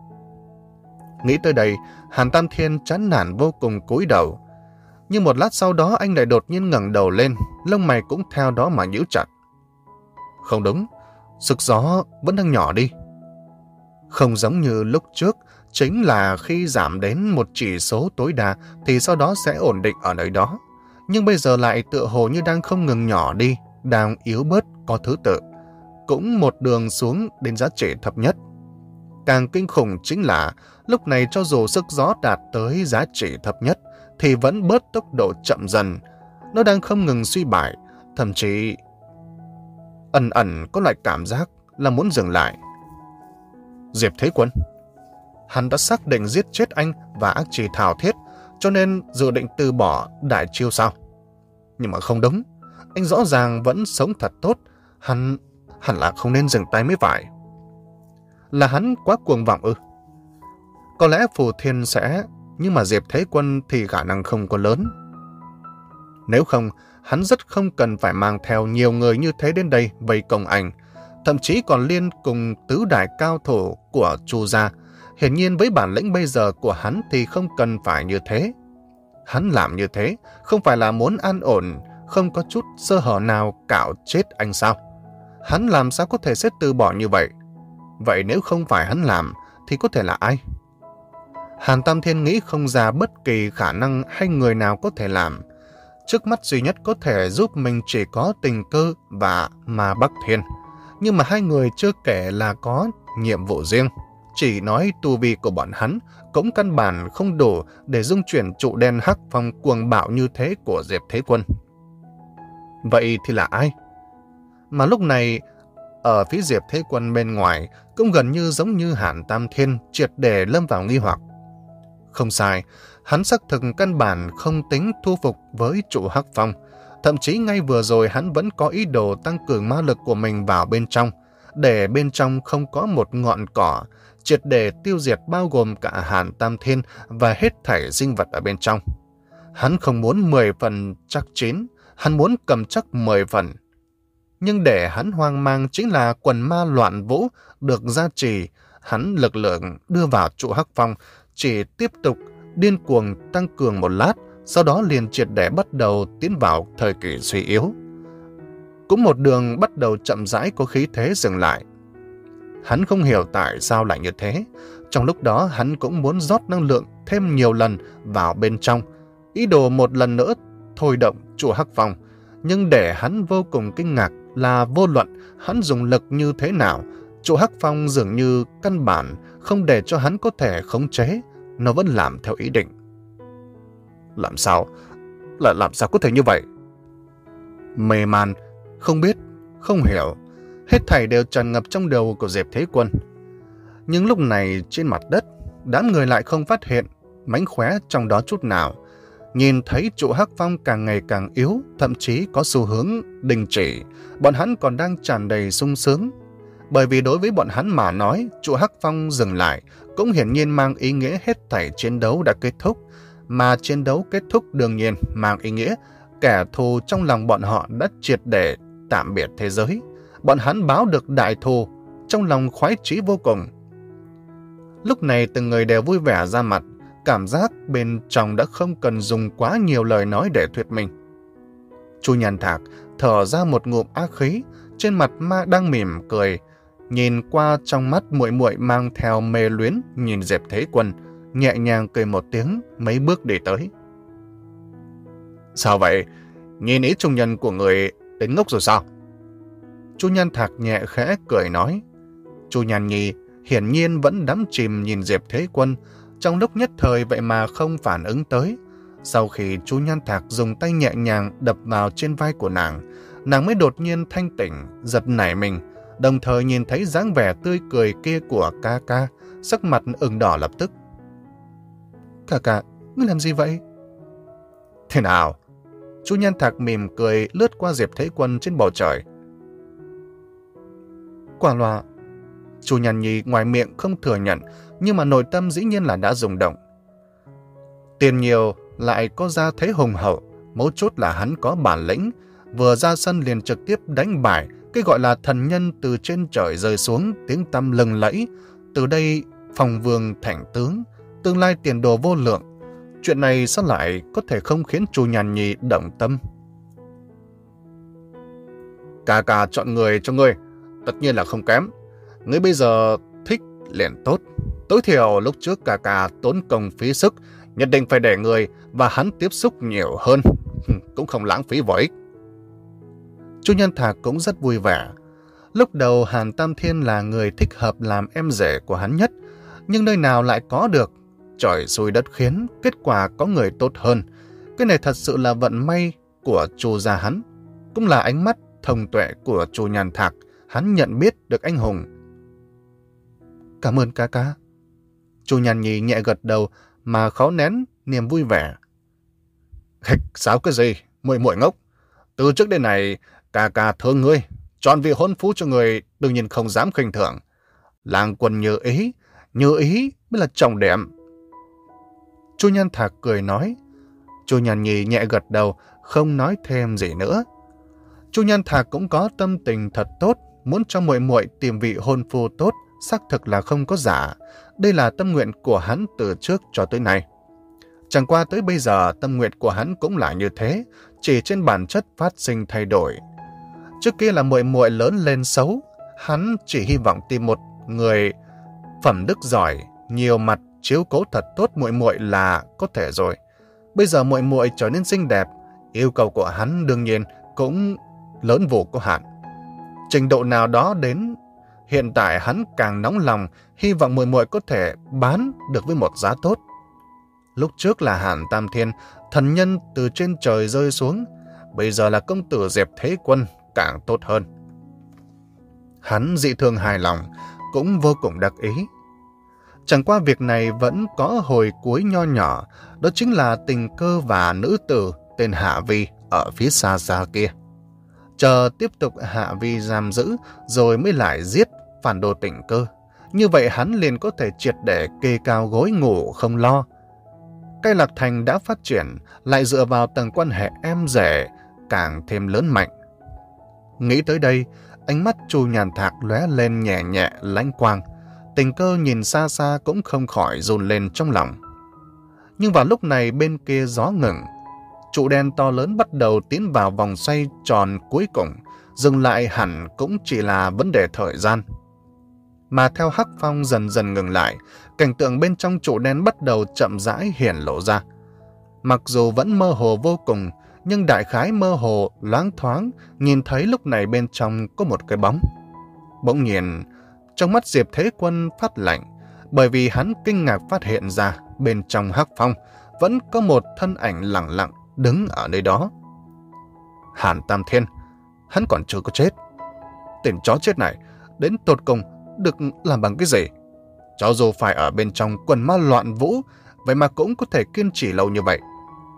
Nghĩ tới đây, Hàn Tam Thiên chán nản vô cùng cúi đầu. Nhưng một lát sau đó anh lại đột nhiên ngẩng đầu lên, lông mày cũng theo đó mà nhíu chặt. Không đúng, sức gió vẫn đang nhỏ đi. Không giống như lúc trước, chính là khi giảm đến một chỉ số tối đa thì sau đó sẽ ổn định ở nơi đó. Nhưng bây giờ lại tựa hồ như đang không ngừng nhỏ đi, đang yếu bớt có thứ tự. Cũng một đường xuống đến giá trị thấp nhất. Càng kinh khủng chính là lúc này cho dù sức gió đạt tới giá trị thấp nhất thì vẫn bớt tốc độ chậm dần. Nó đang không ngừng suy bại, thậm chí ẩn ẩn có loại cảm giác là muốn dừng lại. Diệp Thế Quân. Hắn đã xác định giết chết anh và ác trì thảo thiết, cho nên dự định từ bỏ đại chiêu sao? Nhưng mà không đúng. Anh rõ ràng vẫn sống thật tốt. Hắn... hẳn là không nên dừng tay mới phải. Là hắn quá cuồng vọng ư? Có lẽ Phù Thiên sẽ, nhưng mà Diệp Thế Quân thì khả năng không có lớn. Nếu không, hắn rất không cần phải mang theo nhiều người như thế đến đây vây công anh, thậm chí còn liên cùng tứ đại cao thủ của Chu gia. Hiển nhiên với bản lĩnh bây giờ của hắn thì không cần phải như thế. Hắn làm như thế không phải là muốn an ổn, không có chút sơ hở nào cạo chết anh sao? Hắn làm sao có thể sẽ từ bỏ như vậy? Vậy nếu không phải hắn làm thì có thể là ai? Hàn Tam Thiên nghĩ không ra bất kỳ khả năng hay người nào có thể làm. Trước mắt duy nhất có thể giúp mình chỉ có Tình Cơ và Ma Bắc Thiên. Nhưng mà hai người chưa kể là có nhiệm vụ riêng. Chỉ nói tu vi của bọn hắn cũng căn bản không đủ để dung chuyển trụ đen Hắc Phong cuồng bạo như thế của Diệp Thế Quân. Vậy thì là ai? Mà lúc này, ở phía Diệp Thế Quân bên ngoài cũng gần như giống như Hàn Tam Thiên triệt để lâm vào nghi hoặc. Không sai, hắn xác thực căn bản không tính thu phục với trụ Hắc Phong. Thậm chí ngay vừa rồi hắn vẫn có ý đồ tăng cường ma lực của mình vào bên trong, để bên trong không có một ngọn cỏ, triệt để tiêu diệt bao gồm cả Hàn Tam Thiên và hết thảy sinh vật ở bên trong. Hắn không muốn mười phần chắc chín, hắn muốn cầm chắc mười phần. Nhưng để hắn hoang mang chính là quần ma loạn vũ được gia trì, hắn lực lượng đưa vào trụ Hắc Phong chỉ tiếp tục điên cuồng tăng cường một lát, sau đó liền triệt để bắt đầu tiến vào thời kỳ suy yếu. Cũng một đường bắt đầu chậm rãi có khí thế dừng lại. Hắn không hiểu tại sao lại như thế. Trong lúc đó hắn cũng muốn rót năng lượng thêm nhiều lần vào bên trong, ý đồ một lần nữa thôi động trụ Hắc Phong. Nhưng để hắn vô cùng kinh ngạc là vô luận hắn dùng lực như thế nào, trụ Hắc Phong dường như căn bản không để cho hắn có thể khống chế, nó vẫn làm theo ý định. Làm sao? Là làm sao có thể như vậy? Mê man, không biết, không hiểu, hết thảy đều tràn ngập trong đầu của Diệp Thế Quân. Nhưng lúc này trên mặt đất, đám người lại không phát hiện mánh khóe trong đó chút nào. Nhìn thấy trụ Hắc Phong càng ngày càng yếu, thậm chí có xu hướng đình chỉ, bọn hắn còn đang tràn đầy sung sướng. Bởi vì đối với bọn hắn mà nói, trụ Hắc Phong dừng lại cũng hiển nhiên mang ý nghĩa hết thảy chiến đấu đã kết thúc, mà chiến đấu kết thúc đương nhiên mang ý nghĩa kẻ thù trong lòng bọn họ đã triệt để tạm biệt thế giới. Bọn hắn báo được đại thù, trong lòng khoái chí vô cùng. Lúc này từng người đều vui vẻ ra mặt, cảm giác bên trong đã không cần dùng quá nhiều lời nói để thuyết minh. Chu Nhan Thạc thở ra một ngụm ác khí, trên mặt ma đang mỉm cười, nhìn qua trong mắt muội muội mang theo mê luyến nhìn Diệp Thế Quân, nhẹ nhàng cười một tiếng, mấy bước đi tới. Sao vậy? Nhìn ý trung nhân của người đến ngốc rồi sao? Chu Nhan Thạc nhẹ khẽ cười nói. Chu Nhan Nhi hiển nhiên vẫn đắm chìm nhìn Diệp Thế Quân, trong lúc nhất thời vậy mà không phản ứng tới. Sau khi Chu Nhan Thạc dùng tay nhẹ nhàng đập vào trên vai của nàng, nàng mới đột nhiên thanh tỉnh, giật nảy mình, đồng thời nhìn thấy dáng vẻ tươi cười kia của ca ca, sắc mặt ửng đỏ lập tức. Ca ca, ngươi làm gì vậy? Thế nào? Chu Nhan Thạc mỉm cười lướt qua Diệp Thế Quân trên bầu trời. Quả loà. Chu Nhan Nhi ngoài miệng không thừa nhận, nhưng mà nội tâm dĩ nhiên là đã rung động. Tiền nhiều lại có ra thế hùng hậu, mấu chốt là hắn có bản lĩnh, vừa ra sân liền trực tiếp đánh bại cái gọi là thần nhân từ trên trời rơi xuống, tiếng tăm lừng lẫy. Từ đây phong vương thành tướng, tương lai tiền đồ vô lượng. Chuyện này sao lại có thể không khiến Chu Nhan Nhi động tâm? Ca ca chọn người cho ngươi, tất nhiên là không kém. Ngươi bây giờ thích liền tốt. Tối thiểu lúc trước ca ca tốn công phí sức, nhất định phải để người và hắn tiếp xúc nhiều hơn, cũng không lãng phí vô ích. Chu Nhan Thạc cũng rất vui vẻ. Lúc đầu Hàn Tam Thiên là người thích hợp làm em rể của hắn nhất, nhưng nơi nào lại có được. Trời xui đất khiến, kết quả có người tốt hơn. Cái này thật sự là vận may của Chu gia hắn, cũng là ánh mắt thông tuệ của Chu Nhan Thạc. Hắn nhận biết được anh hùng. Cảm ơn ca ca. Chu Nhan Nhi nhẹ gật đầu mà khó nén niềm vui vẻ. Hịch, sao cái gì? Muội muội ngốc. Từ trước đến này, ca ca thương ngươi, chọn vị hôn phu cho người, đương nhiên không dám khinh thường. Lang quân như ý, như ý mới là trọng điểm. Chu Nhan Thạc cười nói. Chu Nhan Nhi nhẹ gật đầu, không nói thêm gì nữa. Chu Nhan Thạc cũng có tâm tình thật tốt, muốn cho muội muội tìm vị hôn phu tốt, xác thực là không có giả. Đây là tâm nguyện của hắn từ trước cho tới nay. Chẳng qua tới bây giờ tâm nguyện của hắn cũng là như thế, chỉ trên bản chất phát sinh thay đổi. Trước kia là muội muội lớn lên xấu, hắn chỉ hy vọng tìm một người phẩm đức giỏi, nhiều mặt, chiếu cố thật tốt muội muội là có thể rồi. Bây giờ muội muội trở nên xinh đẹp, yêu cầu của hắn đương nhiên cũng lớn vô có hạn. Trình độ nào đó đến hiện tại hắn càng nóng lòng, hy vọng muội muội có thể bán được với một giá tốt. Lúc trước là Hàn Tam Thiên, thần nhân từ trên trời rơi xuống, bây giờ là công tử Diệp Thế Quân, càng tốt hơn. Hắn dị thường hài lòng, cũng vô cùng đắc ý. Chẳng qua việc này vẫn có hồi cuối nho nhỏ, đó chính là Tình Cơ và nữ tử tên Hạ Vi ở phía xa xa kia. Chờ tiếp tục Hạ Vi giam giữ rồi mới lại giết phản đồ Tình Cơ. Như vậy hắn liền có thể triệt để kê cao gối ngủ không lo. Cây Lạc Thành đã phát triển, lại dựa vào tầng quan hệ em rể càng thêm lớn mạnh. Nghĩ tới đây, ánh mắt Chu Nhan Thạc lóe lên nhẹ nhẹ lánh quang. Tình Cơ nhìn xa xa cũng không khỏi run lên trong lòng. Nhưng vào lúc này bên kia gió ngừng, trụ đen to lớn bắt đầu tiến vào vòng xoay tròn cuối cùng, dừng lại hẳn cũng chỉ là vấn đề thời gian. Mà theo hắc phong dần dần ngừng lại, cảnh tượng bên trong trụ đen bắt đầu chậm rãi hiển lộ ra. Mặc dù vẫn mơ hồ vô cùng, nhưng đại khái mơ hồ loáng thoáng nhìn thấy lúc này bên trong có một cái bóng. Bỗng nhiên, trong mắt Diệp Thế Quân phát lạnh, bởi vì hắn kinh ngạc phát hiện ra bên trong hắc phong vẫn có một thân ảnh lặng lặng đứng ở nơi đó. Hàn Tam Thiên, hắn còn chưa có chết. Tên chó chết này đến tột cùng được làm bằng cái gì? Cho dù phải ở bên trong quần ma loạn vũ, vậy mà cũng có thể kiên trì lâu như vậy.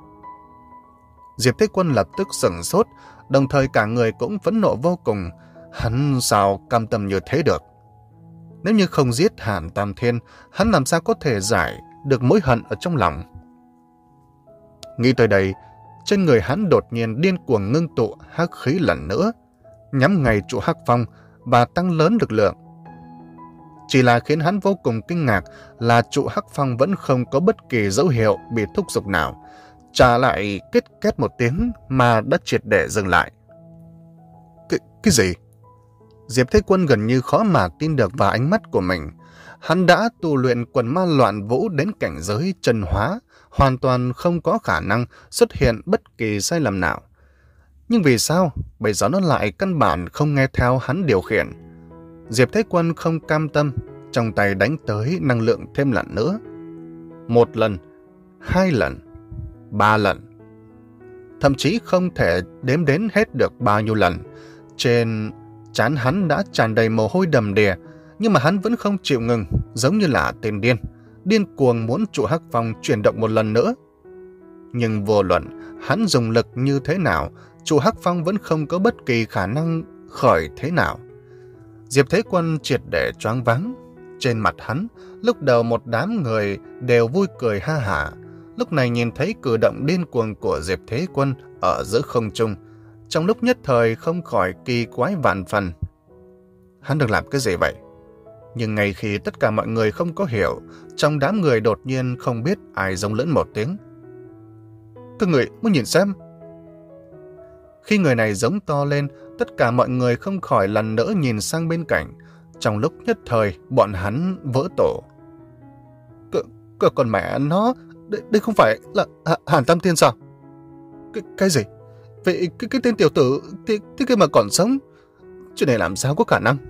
Diệp Thế Quân lập tức sửng sốt, đồng thời cả người cũng phẫn nộ vô cùng. Hắn sao cam tâm như thế được? Nếu như không giết Hàn Tam Thiên, hắn làm sao có thể giải được mối hận ở trong lòng? Nghĩ tới đây, trên người hắn đột nhiên điên cuồng ngưng tụ hắc khí lần nữa, nhắm ngay trụ hắc phong và tăng lớn lực lượng. Chỉ là khiến hắn vô cùng kinh ngạc là trụ hắc phong vẫn không có bất kỳ dấu hiệu bị thúc giục nào, trả lại kết két một tiếng mà đã triệt để dừng lại. Cái, cái gì? Diệp Thế Quân gần như khó mà tin được vào ánh mắt của mình. Hắn đã tu luyện quần ma loạn vũ đến cảnh giới chân hóa, hoàn toàn không có khả năng xuất hiện bất kỳ sai lầm nào. Nhưng vì sao bây giờ nó lại căn bản không nghe theo hắn điều khiển? Diệp Thế Quân không cam tâm, trong tay đánh tới năng lượng thêm lần nữa. Một lần, hai lần, ba lần. thậm chí không thể đếm đến hết được bao nhiêu lần. Trên trán hắn đã tràn đầy mồ hôi đầm đìa, nhưng mà hắn vẫn không chịu ngừng, giống như là tên điên, điên cuồng muốn trụ Hắc Phong chuyển động một lần nữa. Nhưng vô luận hắn dùng lực như thế nào, trụ Hắc Phong vẫn không có bất kỳ khả năng khởi thế nào. Diệp Thế Quân triệt để choáng váng. Trên mặt hắn, lúc đầu một đám người đều vui cười ha hả. Lúc này nhìn thấy cử động điên cuồng của Diệp Thế Quân ở giữa không trung, trong lúc nhất thời không khỏi kỳ quái vạn phần. Hắn được làm cái gì vậy? Nhưng ngay khi tất cả mọi người không có hiểu, trong đám người đột nhiên không biết ai rống lớn một tiếng. Các người muốn nhìn xem. Khi người này giống to lên, tất cả mọi người không khỏi lần nữa nhìn sang bên cạnh. Trong lúc nhất thời, bọn hắn vỡ tổ. C còn mẹ nó, đây, đây không phải là H Hàn Tam Thiên sao? Cái, cái gì? Vậy cái, cái tên tiểu tử thế, thế kia mà còn sống? Chuyện này làm sao có khả năng?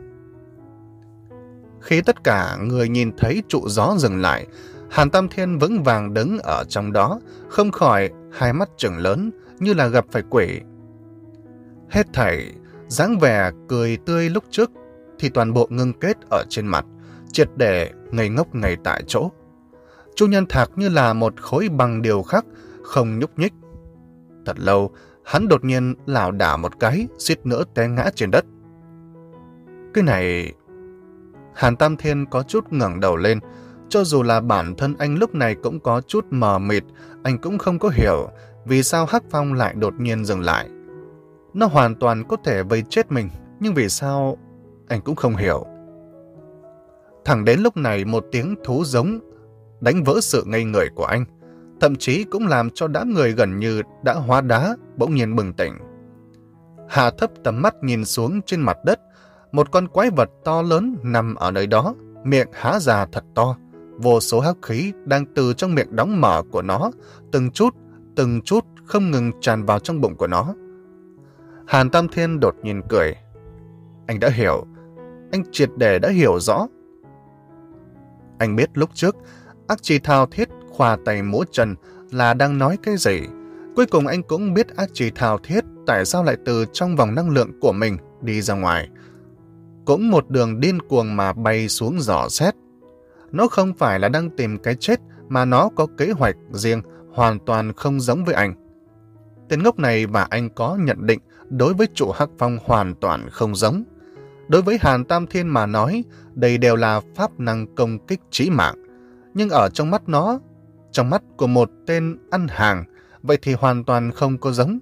Khi tất cả người nhìn thấy trụ gió dừng lại, Hàn Tam Thiên vững vàng đứng ở trong đó, không khỏi hai mắt trừng lớn như là gặp phải quỷ. Hết thảy, dáng vẻ cười tươi lúc trước thì toàn bộ ngưng kết ở trên mặt, triệt để ngây ngốc ngay tại chỗ. Chu Nhân Thạc như là một khối bằng điều khắc, không nhúc nhích. Thật lâu, hắn đột nhiên lảo đảo một cái, suýt nữa té ngã trên đất. Cái này... Hàn Tam Thiên có chút ngẩng đầu lên, cho dù là bản thân anh lúc này cũng có chút mờ mịt, anh cũng không có hiểu vì sao Hắc Phong lại đột nhiên dừng lại. Nó hoàn toàn có thể vây chết mình, nhưng vì sao anh cũng không hiểu. Thẳng đến lúc này một tiếng thú giống đánh vỡ sự ngây người của anh, thậm chí cũng làm cho đám người gần như đã hóa đá bỗng nhiên bừng tỉnh. Hạ thấp tầm mắt nhìn xuống trên mặt đất, một con quái vật to lớn nằm ở nơi đó, miệng há ra thật to, vô số hắc khí đang từ trong miệng đóng mở của nó, từng chút, từng chút không ngừng tràn vào trong bụng của nó. Hàn Tam Thiên đột nhiên cười. Anh đã hiểu, anh triệt để đã hiểu rõ. Anh biết lúc trước, ác trì thao thiết khoa tay múa chân là đang nói cái gì. Cuối cùng anh cũng biết ác trì thao thiết tại sao lại từ trong vòng năng lượng của mình đi ra ngoài. Cũng một đường điên cuồng mà bay xuống dò xét. Nó không phải là đang tìm cái chết, mà nó có kế hoạch riêng, hoàn toàn không giống với anh. Tên ngốc này và anh có nhận định đối với trụ Hắc Phong hoàn toàn không giống. Đối với Hàn Tam Thiên mà nói, đây đều là pháp năng công kích chí mạng. Nhưng ở trong mắt nó, trong mắt của một tên ăn hàng, vậy thì hoàn toàn không có giống.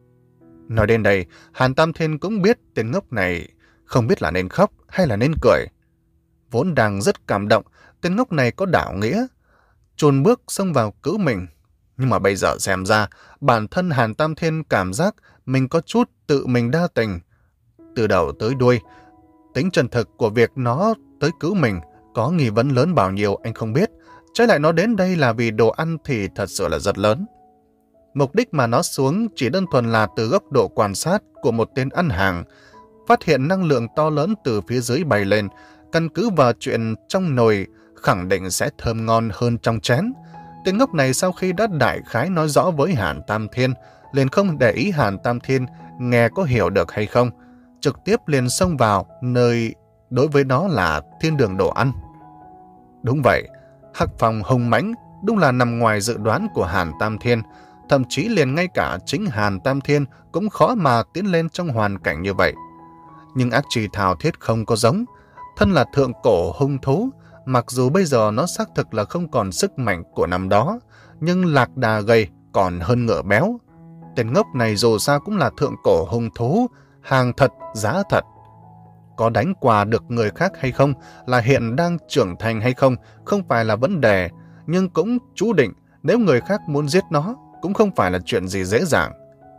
Nói đến đây, Hàn Tam Thiên cũng biết tên ngốc này không biết là nên khóc hay là nên cười. Vốn đang rất cảm động, tên ngốc này có đạo nghĩa, chùn bước xông vào cứu mình. Nhưng mà bây giờ xem ra, bản thân Hàn Tam Thiên cảm giác mình có chút tự mình đa tình. Từ đầu tới đuôi, tính chân thực của việc nó tới cứu mình có nghi vấn lớn bao nhiêu anh không biết. Trái lại nó đến đây là vì đồ ăn thì thật sự là rất lớn. Mục đích mà nó xuống chỉ đơn thuần là từ góc độ quan sát của một tên ăn hàng, phát hiện năng lượng to lớn từ phía dưới bay lên, căn cứ vào chuyện trong nồi khẳng định sẽ thơm ngon hơn trong chén. Tên ngốc này sau khi đã đại khái nói rõ với Hàn Tam Thiên, liền không để ý Hàn Tam Thiên nghe có hiểu được hay không, trực tiếp liền xông vào nơi đối với nó là thiên đường đồ ăn. Đúng vậy, Hắc Phong hùng mãnh đúng là nằm ngoài dự đoán của Hàn Tam Thiên, thậm chí liền ngay cả chính Hàn Tam Thiên cũng khó mà tiến lên trong hoàn cảnh như vậy. Nhưng ác trì thao thiết không có giống, thân là thượng cổ hung thú, mặc dù bây giờ nó xác thực là không còn sức mạnh của năm đó, nhưng lạc đà gầy còn hơn ngựa béo. Tên ngốc này dù sao cũng là thượng cổ hung thú, hàng thật, giá thật. Có đánh qua được người khác hay không, là hiện đang trưởng thành hay không, không phải là vấn đề, nhưng cũng chú định nếu người khác muốn giết nó, cũng không phải là chuyện gì dễ dàng.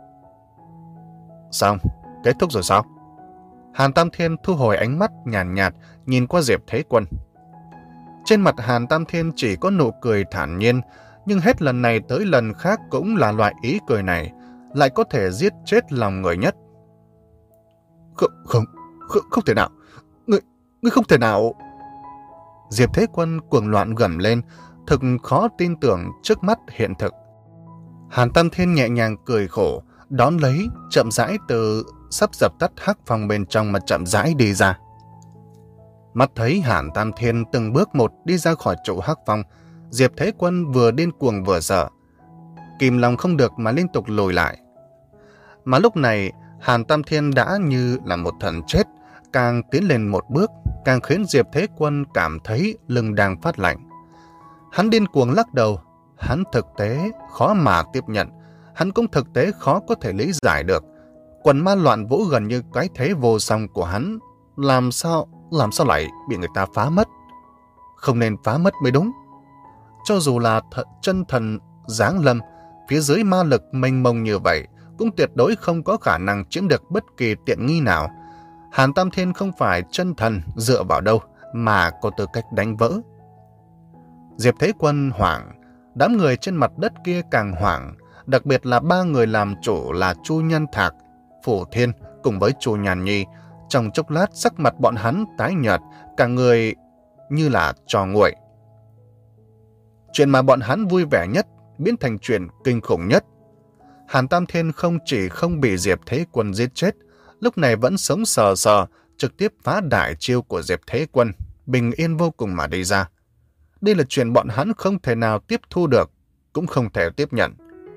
Xong, kết thúc rồi sao? Hàn Tam Thiên thu hồi ánh mắt nhàn nhạt, nhạt, nhìn qua Diệp Thế Quân. Trên mặt Hàn Tam Thiên chỉ có nụ cười thản nhiên, nhưng hết lần này tới lần khác cũng là loại ý cười này, lại có thể giết chết lòng người nhất. Không, không, không, không thể nào, ngươi, ngươi không thể nào. Diệp Thế Quân cuồng loạn gầm lên, thực khó tin tưởng trước mắt hiện thực. Hàn Tam Thiên nhẹ nhàng cười khổ, đón lấy, chậm rãi từ sắp dập tắt hắc phong bên trong mà chậm rãi đi ra. Mắt thấy Hàn Tam Thiên từng bước một đi ra khỏi trụ hắc phong, Diệp Thế Quân vừa điên cuồng vừa sợ, kìm lòng không được mà liên tục lùi lại. Mà lúc này, Hàn Tam Thiên đã như là một thần chết, càng tiến lên một bước, càng khiến Diệp Thế Quân cảm thấy lưng đang phát lạnh. Hắn điên cuồng lắc đầu, hắn thực tế khó mà tiếp nhận, hắn cũng thực tế khó có thể lý giải được. Quần ma loạn vũ gần như cái thế vô song của hắn, làm sao, làm sao lại bị người ta phá mất? Không nên phá mất mới đúng. Cho dù là th chân thần giáng lâm, phía dưới ma lực mênh mông như vậy, cũng tuyệt đối không có khả năng chiếm được bất kỳ tiện nghi nào. Hàn Tam Thiên không phải chân thần dựa vào đâu mà có tư cách đánh vỡ. Diệp Thế Quân hoảng, đám người trên mặt đất kia càng hoảng, đặc biệt là ba người làm chủ là Chu Nhân Thạc, Phủ Thiên cùng với Chu Nhàn Nhi. Trong chốc lát sắc mặt bọn hắn tái nhợt, cả người như là trò nguội. Chuyện mà bọn hắn vui vẻ nhất biến thành chuyện kinh khủng nhất. Hàn Tam Thiên không chỉ không bị Diệp Thế Quân giết chết, lúc này vẫn sống sờ sờ, trực tiếp phá đại chiêu của Diệp Thế Quân, bình yên vô cùng mà đi ra. Đây là chuyện bọn hắn không thể nào tiếp thu được, cũng không thể tiếp nhận.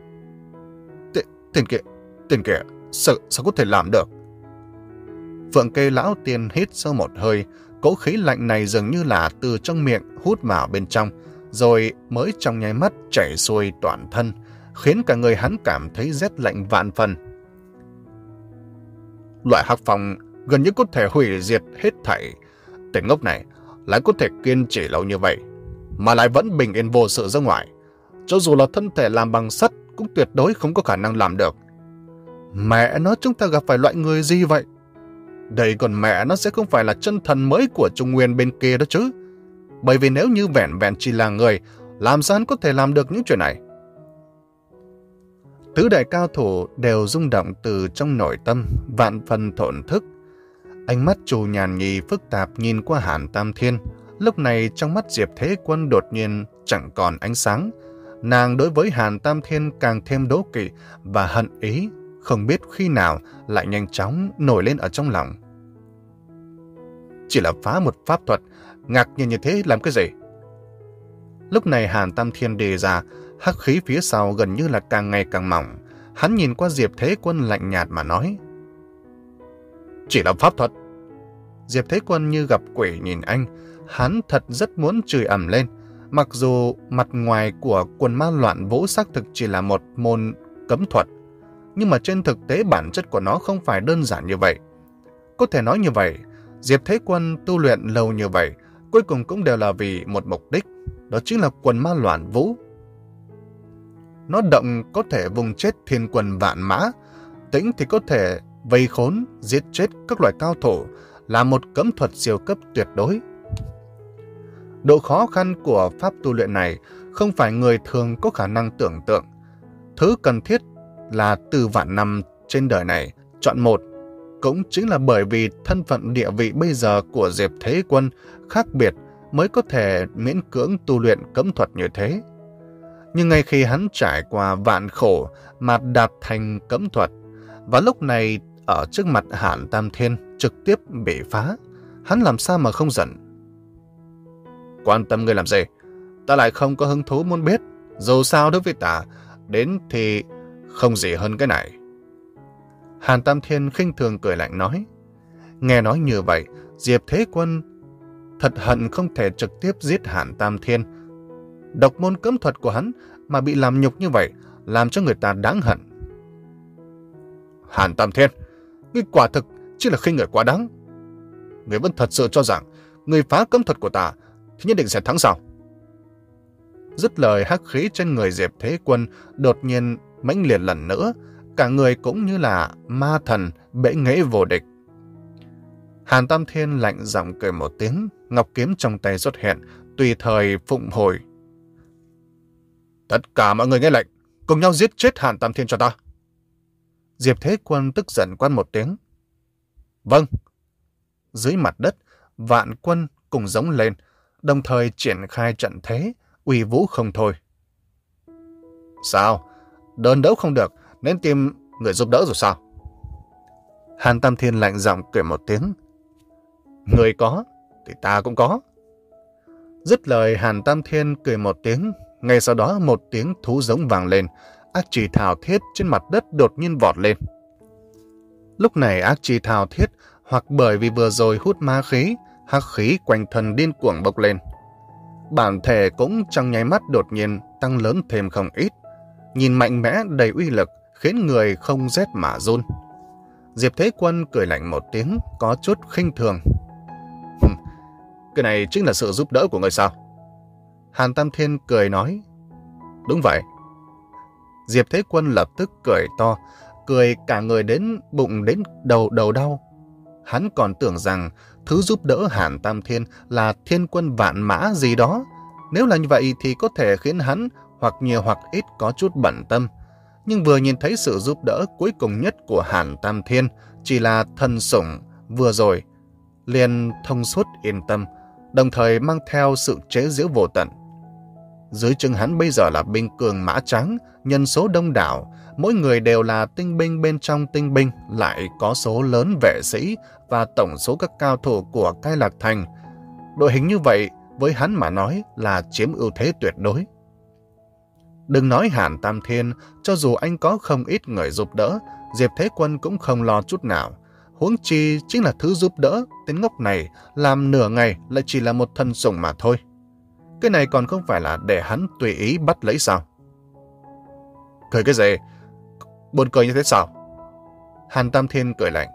Tiền kìa, tiền kìa, sao, sao có thể làm được? Phượng Kê lão tiên hít sâu một hơi, cỗ khí lạnh này dường như là từ trong miệng hút vào bên trong, rồi mới trong nháy mắt chảy xuôi toàn thân, khiến cả người hắn cảm thấy rét lạnh vạn phần. Loại hắc phong gần như có thể hủy diệt hết thảy. Tên ngốc này lại có thể kiên trì lâu như vậy, mà lại vẫn bình yên vô sự ra ngoài. Cho dù là thân thể làm bằng sắt, cũng tuyệt đối không có khả năng làm được. Mẹ nó, chúng ta gặp phải loại người gì vậy? Đây còn mẹ nó sẽ không phải là chân thần mới của Trung Nguyên bên kia đó chứ. Bởi vì nếu như vẹn vẹn chỉ là người, làm sao hắn có thể làm được những chuyện này? Tứ đại cao thủ đều rung động từ trong nội tâm, vạn phần thổn thức. Ánh mắt Chu Nhàn Nhi phức tạp nhìn qua Hàn Tam Thiên. Lúc này trong mắt Diệp Thế Quân đột nhiên chẳng còn ánh sáng. Nàng đối với Hàn Tam Thiên càng thêm đố kỵ và hận ý, không biết khi nào lại nhanh chóng nổi lên ở trong lòng. Chỉ là phá một pháp thuật, ngạc nhiên như thế làm cái gì? Lúc này Hàn Tam Thiên đi ra, hắc khí phía sau gần như là càng ngày càng mỏng. Hắn nhìn qua Diệp Thế Quân lạnh nhạt mà nói. Chỉ là pháp thuật. Diệp Thế Quân như gặp quỷ nhìn anh, hắn thật rất muốn chửi ầm lên. Mặc dù mặt ngoài của quần ma loạn vũ xác thực chỉ là một môn cấm thuật, nhưng mà trên thực tế bản chất của nó không phải đơn giản như vậy. Có thể nói như vậy, Diệp Thế Quân tu luyện lâu như vậy, cuối cùng cũng đều là vì một mục đích, đó chính là quần ma loạn vũ. Nó động có thể vùng chết thiên quân vạn mã, tĩnh thì có thể vây khốn, giết chết các loại cao thủ, là một cấm thuật siêu cấp tuyệt đối. Độ khó khăn của pháp tu luyện này không phải người thường có khả năng tưởng tượng. Thứ cần thiết là từ vạn năm trên đời này chọn một, cũng chính là bởi vì thân phận địa vị bây giờ của Diệp Thế Quân khác biệt mới có thể miễn cưỡng tu luyện cấm thuật như thế. Nhưng ngay khi hắn trải qua vạn khổ mà đạt thành cấm thuật, và lúc này ở trước mặt Hàn Tam Thiên trực tiếp bị phá, hắn làm sao mà không giận? Quan tâm ngươi làm gì? Ta lại không có hứng thú muốn biết. Dù sao đối với ta, đến thì không gì hơn cái này. Hàn Tam Thiên khinh thường cười lạnh nói. Nghe nói như vậy, Diệp Thế Quân thật hận không thể trực tiếp giết Hàn Tam Thiên. Độc môn cấm thuật của hắn mà bị làm nhục như vậy, làm cho người ta đáng hận. Hàn Tam Thiên, ngươi quả thực chỉ là khinh người quá đáng. Ngươi vẫn thật sự cho rằng người phá cấm thuật của ta thì nhất định sẽ thắng sao? Dứt lời, hắc khí trên người Diệp Thế Quân đột nhiên mãnh liệt lần nữa, cả người cũng như là ma thần bẽ nghễ vô địch. Hàn Tam Thiên lạnh giọng cười một tiếng, ngọc kiếm trong tay xuất hiện, tùy thời phụng hồi. Tất cả mọi người nghe lệnh, cùng nhau giết chết Hàn Tam Thiên cho ta. Diệp Thế Quân tức giận quát một tiếng. Vâng. Dưới mặt đất, vạn quân cùng giống lên, đồng thời triển khai trận thế, uy vũ không thôi. Sao? Đơn đấu không được, nên tìm người giúp đỡ rồi sao? Hàn Tam Thiên lạnh giọng cười một tiếng. Người có, thì ta cũng có. Dứt lời Hàn Tam Thiên cười một tiếng, ngay sau đó một tiếng thú giống vang lên, ác trì thảo thiết trên mặt đất đột nhiên vọt lên. Lúc này ác trì thảo thiết, hoặc bởi vì vừa rồi hút ma khí, hắc khí quanh thân điên cuồng bốc lên. Bản thể cũng trong nháy mắt đột nhiên tăng lớn thêm không ít, nhìn mạnh mẽ đầy uy lực, khiến người không rét mà run. Diệp Thế Quân cười lạnh một tiếng, có chút khinh thường. Cái này chính là sự giúp đỡ của người sao? Hàn Tam Thiên cười nói. Đúng vậy. Diệp Thế Quân lập tức cười to, cười cả người đến bụng đến đầu đầu đau. Hắn còn tưởng rằng thứ giúp đỡ Hàn Tam Thiên là thiên quân vạn mã gì đó. Nếu là như vậy thì có thể khiến hắn hoặc nhiều hoặc ít có chút bận tâm. Nhưng vừa nhìn thấy sự giúp đỡ cuối cùng nhất của Hàn Tam Thiên chỉ là thần sủng vừa rồi, liền thông suốt yên tâm, đồng thời mang theo sự chế giễu vô tận. Dưới chân hắn bây giờ là binh cường mã trắng, nhân số đông đảo, mỗi người đều là tinh binh bên trong tinh binh, lại có số lớn vệ sĩ và tổng số các cao thủ của Cai Lạc Thành. Đội hình như vậy với hắn mà nói là chiếm ưu thế tuyệt đối. Đừng nói Hàn Tam Thiên, cho dù anh có không ít người giúp đỡ, Diệp Thế Quân cũng không lo chút nào. Huống chi chính là thứ giúp đỡ, tên ngốc này làm nửa ngày lại chỉ là một thân sủng mà thôi. Cái này còn không phải là để hắn tùy ý bắt lấy sao? Cười cái gì? Buồn cười như thế sao? Hàn Tam Thiên cười lạnh.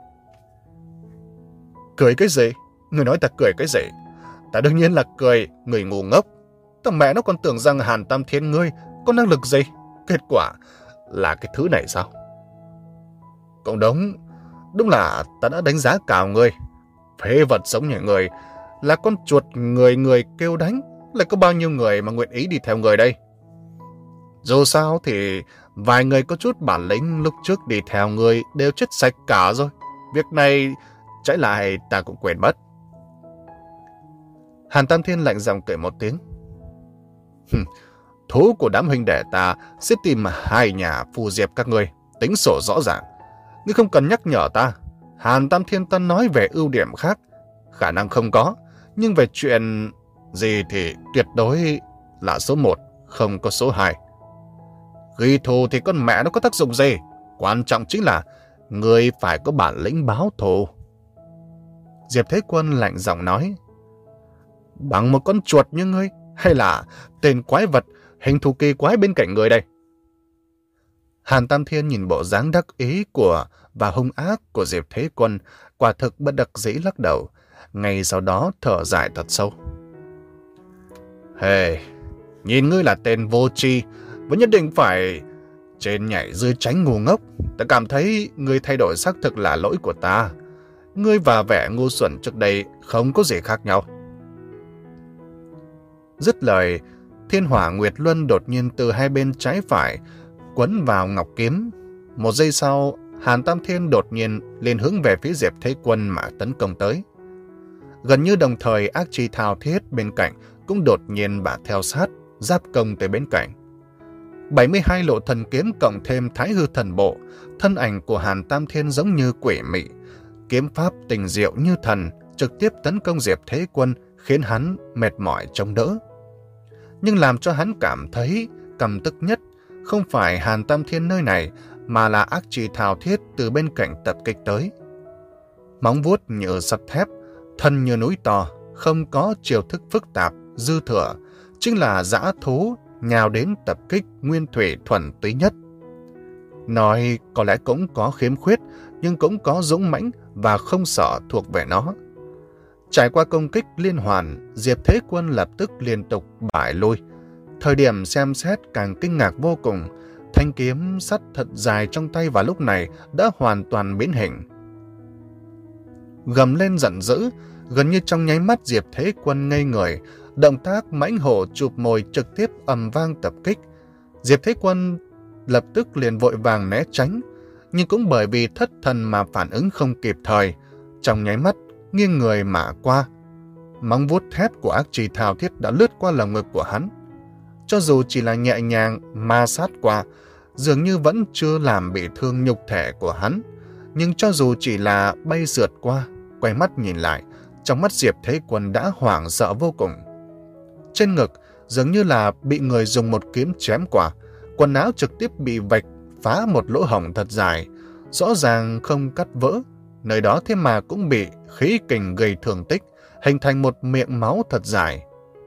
Cười cái gì? Người nói ta cười cái gì? Ta đương nhiên là cười người ngu ngốc. Ta mẹ nó còn tưởng rằng Hàn Tam Thiên ngươi có năng lực gì? Kết quả là cái thứ này sao? Cũng đúng. Đúng là ta đã đánh giá cao ngươi. Phế vật sống như người là con chuột người người kêu đánh. Lại có bao nhiêu người mà nguyện ý đi theo người đây? Dù sao thì vài người có chút bản lĩnh lúc trước đi theo người đều chết sạch cả rồi. Việc này trái lại ta cũng quên mất. Hàn Tam Thiên lạnh giọng cười một tiếng. Thú của đám huynh đệ ta sẽ tìm hai nhà phù diệp các ngươi, tính sổ rõ ràng. Ngươi không cần nhắc nhở ta. Hàn Tam Thiên ta nói về ưu điểm khác, khả năng không có, nhưng về chuyện gì thì tuyệt đối là số một, không có số hai. Ghi thù thì con mẹ nó có tác dụng gì? Quan trọng chính là người phải có bản lĩnh báo thù. Diệp Thế Quân lạnh giọng nói. Bằng một con chuột như ngươi, hay là tên quái vật hình thù kỳ quái bên cạnh người đây? Hàn Tam Thiên nhìn bộ dáng đắc ý của và hung ác của Diệp Thế Quân, quả thực bất đắc dĩ lắc đầu, ngay sau đó thở dài thật sâu. Hey, nhìn ngươi là tên vô tri, vẫn nhất định phải trên nhảy dưới tránh ngu ngốc. Ta cảm thấy ngươi thay đổi xác thực là lỗi của ta. Ngươi và vẻ ngu xuẩn trước đây không có gì khác nhau. Dứt lời, Thiên Hỏa Nguyệt Luân đột nhiên từ hai bên trái phải quấn vào ngọc kiếm. Một giây sau, Hàn Tam Thiên đột nhiên liền hướng về phía Diệp Thế Quân mà tấn công tới. Gần như đồng thời, ác chi thao thiết bên cạnh cũng đột nhiên bả theo sát, giáp công tới bên cạnh. bảy mươi hai lộ thần kiếm cộng thêm thái hư thần bộ, thân ảnh của Hàn Tam Thiên giống như quỷ mị, kiếm pháp tình diệu như thần, trực tiếp tấn công Diệp Thế Quân, khiến hắn mệt mỏi chống đỡ. Nhưng làm cho hắn cảm thấy căm tức nhất không phải Hàn Tam Thiên nơi này, mà là ác trì thao thiết từ bên cạnh tập kích tới. Móng vuốt như sắt thép, thân như núi to, không có chiêu thức phức tạp, dư thừa, chính là dã thú nhào đến tập kích nguyên thủy thuần túy nhất. Nói có lẽ cũng có khiếm khuyết, nhưng cũng có dũng mãnh và không sợ thuộc về nó. Trải qua công kích liên hoàn, Diệp Thế Quân lập tức liên tục bại lui. Thời điểm xem xét càng kinh ngạc vô cùng, thanh kiếm sắt thật dài trong tay vào lúc này đã hoàn toàn biến hình. Gầm lên giận dữ, gần như trong nháy mắt Diệp Thế Quân ngây người, động tác mãnh hổ chụp mồi trực tiếp ầm vang tập kích. Diệp Thế Quân lập tức liền vội vàng né tránh, nhưng cũng bởi vì thất thần mà phản ứng không kịp thời, trong nháy mắt nghiêng người mà qua. Móng vuốt thép của ác trì thao thiết đã lướt qua lồng ngực của hắn. Cho dù chỉ là nhẹ nhàng ma sát qua, dường như vẫn chưa làm bị thương nhục thể của hắn. Nhưng cho dù chỉ là bay sượt qua, quay mắt nhìn lại, trong mắt Diệp Thế Quân đã hoảng sợ vô cùng. Trên ngực dường như là bị người dùng một kiếm chém qua, quần áo trực tiếp bị vạch phá một lỗ hổng thật dài, rõ ràng không cắt vỡ, nơi đó thế mà cũng bị khí kình gây thương tích, hình thành một miệng máu thật dài.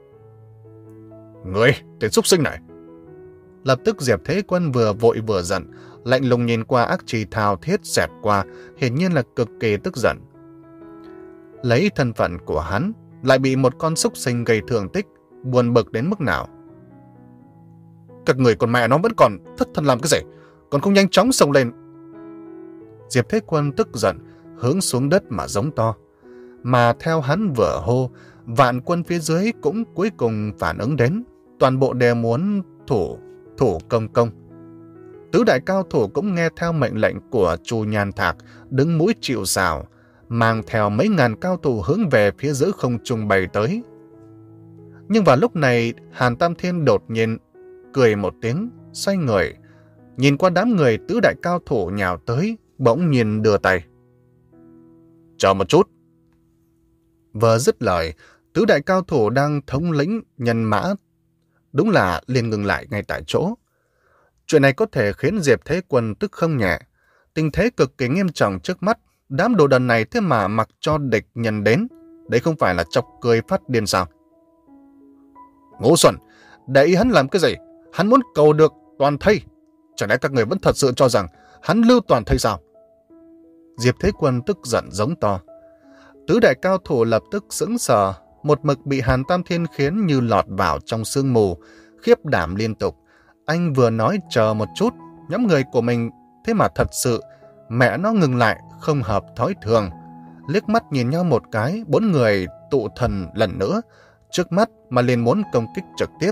Ngươi, tên súc sinh này! Lập tức Diệp Thế Quân vừa vội vừa giận, lạnh lùng nhìn qua ác trì thao thiết xẹt qua, hiển nhiên là cực kỳ tức giận. Lấy thân phận của hắn, lại bị một con súc sinh gây thương tích, buồn bực đến mức nào. Các người con mẹ nó vẫn còn thất thần làm cái gì, còn không nhanh chóng xông lên. Diệp Thế Quân tức giận, hướng xuống đất mà giống to. Mà theo hắn vừa hô, vạn quân phía dưới cũng cuối cùng phản ứng đến, toàn bộ đều muốn thủ, thủ công công. Tứ đại cao thủ cũng nghe theo mệnh lệnh của Chu Nhan Thạc, đứng mũi chịu sào, mang theo mấy ngàn cao thủ hướng về phía giữa không trung bay tới. Nhưng vào lúc này, Hàn Tam Thiên đột nhiên cười một tiếng, xoay người, nhìn qua đám người tứ đại cao thủ nhào tới, bỗng nhiên đưa tay. Chờ một chút. Vừa dứt lời, tứ đại cao thủ đang thống lĩnh nhân mã đúng là liền ngừng lại ngay tại chỗ. Chuyện này có thể khiến Diệp Thế Quân tức không nhẹ. Tình thế cực kỳ nghiêm trọng trước mắt, đám đồ đần này thế mà mặc cho địch nhân đến. Đấy không phải là chọc cười phát điên sao? Ngô Xuân, để ý hắn làm cái gì? Hắn muốn cầu được toàn thây. Chẳng lẽ các người vẫn thật sự cho rằng hắn lưu toàn thây sao? Diệp Thế Quân tức giận giống to. Tứ đại cao thủ lập tức sững sờ, một mực bị Hàn Tam Thiên khiến như lọt vào trong sương mù, khiếp đảm liên tục. Anh vừa nói chờ một chút, nhóm người của mình thế mà thật sự mẹ nó ngừng lại, không hợp thói thường. Liếc mắt nhìn nhau một cái, bốn người tụ thần lần nữa, trước mắt mà liền muốn công kích trực tiếp.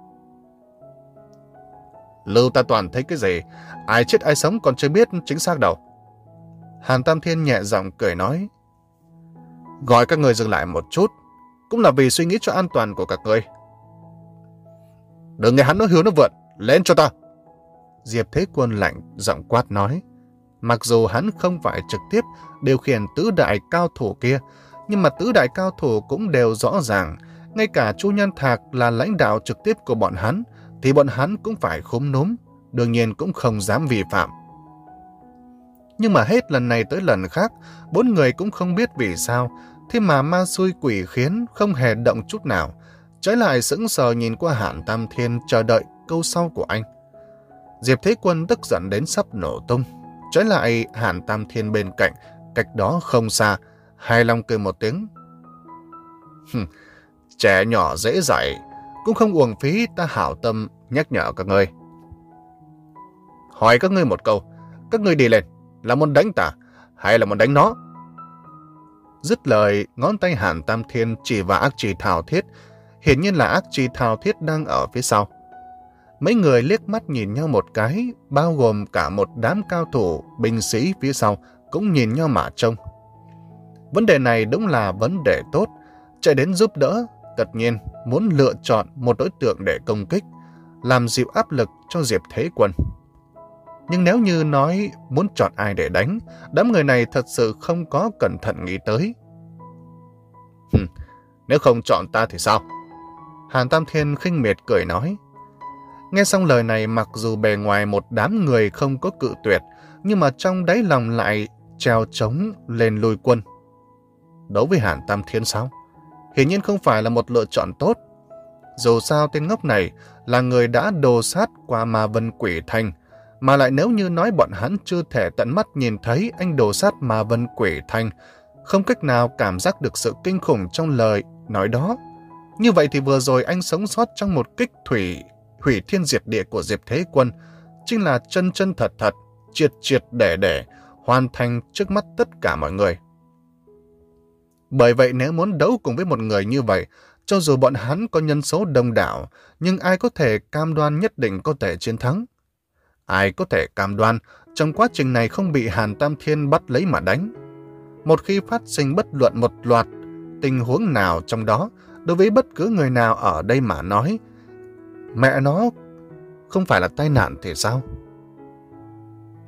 Lưu ta toàn thấy cái gì? Ai chết ai sống còn chưa biết chính xác đâu. Hàn Tam Thiên nhẹ giọng cười nói. Gọi các người dừng lại một chút, cũng là vì suy nghĩ cho an toàn của các người. Đừng nghe hắn nói hưu nó vượn, lên cho ta. Diệp Thế Quân lạnh giọng quát nói. Mặc dù hắn không phải trực tiếp điều khiển tứ đại cao thủ kia, nhưng mà tứ đại cao thủ cũng đều rõ ràng, ngay cả Chu Nhan Thạc là lãnh đạo trực tiếp của bọn hắn, thì bọn hắn cũng phải khúm núm, đương nhiên cũng không dám vi phạm. Nhưng mà hết lần này tới lần khác, bốn người cũng không biết vì sao, thế mà ma xui quỷ khiến không hề động chút nào, trái lại sững sờ nhìn qua Hàn Tam Thiên chờ đợi câu sau của anh. Diệp Thế Quân tức giận đến sắp nổ tung, trái lại Hàn Tam Thiên bên cạnh, cách đó không xa, hài lòng cười một tiếng. Trẻ nhỏ dễ dạy, cũng không uổng phí ta hảo tâm nhắc nhở các ngươi. Hỏi các ngươi một câu, các ngươi đi lên, là muốn đánh ta, hay là muốn đánh nó? Dứt lời, ngón tay Hàn Tam Thiên chỉ vào ác trì thao thiết, hiển nhiên là ác trì thao thiết đang ở phía sau. Mấy người liếc mắt nhìn nhau một cái, bao gồm cả một đám cao thủ, binh sĩ phía sau, cũng nhìn nhau mà trông. Vấn đề này đúng là vấn đề tốt, chạy đến giúp đỡ, tất nhiên muốn lựa chọn một đối tượng để công kích, làm dịu áp lực cho Diệp Thế Quân. Nhưng nếu như nói muốn chọn ai để đánh, đám người này thật sự không có cẩn thận nghĩ tới. Hừm, nếu không chọn ta thì sao? Hàn Tam Thiên khinh miệt cười nói. Nghe xong lời này, mặc dù bề ngoài một đám người không có cự tuyệt, nhưng mà trong đáy lòng lại treo trống lên lùi quân. Đấu với Hàn Tam Thiên sao? Hiển nhiên không phải là một lựa chọn tốt. Dù sao tên ngốc này là người đã đồ sát qua Ma Vân Quỷ Thành, mà lại nếu như nói bọn hắn chưa thể tận mắt nhìn thấy anh đồ sát Ma Vân Quỷ Thành, không cách nào cảm giác được sự kinh khủng trong lời nói đó. Như vậy thì vừa rồi anh sống sót trong một kích thủy hủy thiên diệt địa của Diệp Thế Quân, chính là chân chân thật thật, triệt triệt để để, hoàn thành trước mắt tất cả mọi người. Bởi vậy nếu muốn đấu cùng với một người như vậy, cho dù bọn hắn có nhân số đông đảo, nhưng ai có thể cam đoan nhất định có thể chiến thắng? Ai có thể cam đoan trong quá trình này không bị Hàn Tam Thiên bắt lấy mà đánh? Một khi phát sinh bất luận một loạt tình huống nào trong đó, đối với bất cứ người nào ở đây mà nói, mẹ nó không phải là tai nạn thì sao?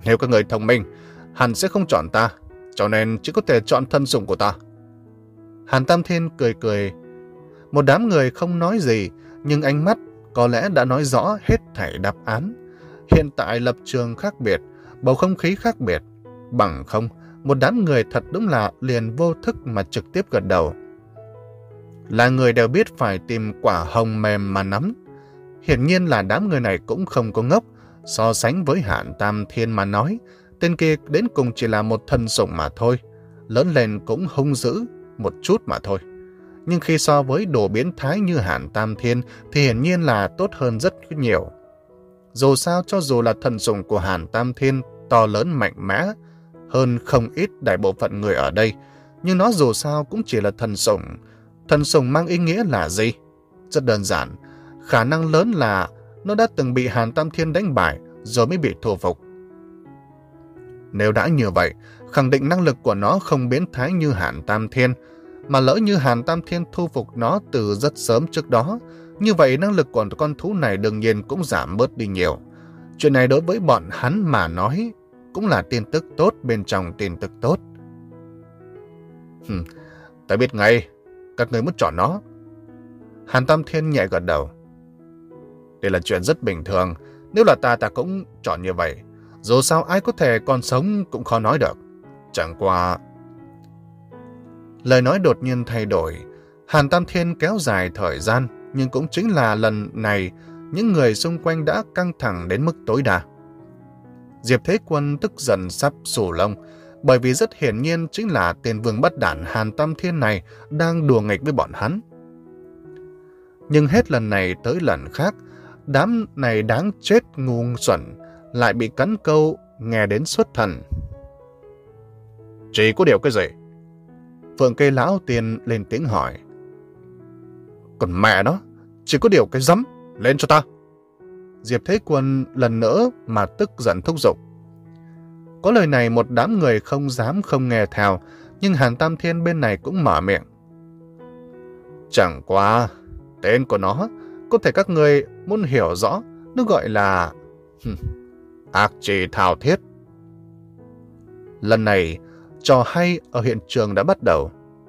Nếu các người thông minh, hẳn sẽ không chọn ta, cho nên chỉ có thể chọn thân sủng của ta. Hàn Tam Thiên cười cười. Một đám người không nói gì, nhưng ánh mắt có lẽ đã nói rõ hết thảy đáp án. Hiện tại lập trường khác biệt, bầu không khí khác biệt. Bằng không, một đám người thật đúng là liền vô thức mà trực tiếp gật đầu. Là người đều biết phải tìm quả hồng mềm mà nắm. Hiển nhiên là đám người này cũng không có ngốc. So sánh với Hàn Tam Thiên mà nói, tên kia đến cùng chỉ là một thần sủng mà thôi. Lớn lên cũng hung dữ một chút mà thôi. Nhưng khi so với đồ biến thái như Hàn Tam Thiên thì hiển nhiên là tốt hơn rất nhiều. Dù sao, cho dù là thần sủng của Hàn Tam Thiên to lớn mạnh mẽ hơn không ít đại bộ phận người ở đây, nhưng nó dù sao cũng chỉ là thần sủng. Thần sủng mang ý nghĩa là gì? Rất đơn giản, khả năng lớn là nó đã từng bị Hàn Tam Thiên đánh bại rồi mới bị thu phục. Nếu đã như vậy, khẳng định năng lực của nó không biến thái như Hàn Tam Thiên, mà lỡ như Hàn Tam Thiên thu phục nó từ rất sớm trước đó, như vậy năng lực của con thú này đương nhiên cũng giảm bớt đi nhiều. Chuyện này đối với bọn hắn mà nói cũng là tin tức tốt bên trong tin tức tốt. Hừm, ta biết ngay, các người muốn chọn nó. Hàn Tam Thiên nhẹ gật đầu. Đây là chuyện rất bình thường, nếu là ta ta cũng chọn như vậy. Dù sao ai có thể còn sống cũng khó nói được. Chẳng qua... Lời nói đột nhiên thay đổi. Hàn Tam Thiên kéo dài thời gian, nhưng cũng chính là lần này những người xung quanh đã căng thẳng đến mức tối đa. Diệp Thế Quân tức giận sắp sù lông, bởi vì rất hiển nhiên chính là tên vương bất đản Hàn Tam Thiên này đang đùa nghịch với bọn hắn. Nhưng hết lần này tới lần khác, đám này đáng chết ngu xuẩn lại bị cắn câu nghe đến xuất thần. Chỉ có điều cái gì? Phượng Cây Lão Tiên lên tiếng hỏi. Còn mẹ nó, chỉ có điều cái rắm, lên cho ta. Diệp Thế Quân lần nữa mà tức giận thúc giục. Có lời này một đám người không dám không nghe theo, nhưng Hàn Tam Thiên bên này cũng mở miệng. Chẳng qua, tên của nó, có thể các người muốn hiểu rõ, nó gọi là ác trì thao thiết. Lần này, trò hay ở hiện trường đã bắt đầu.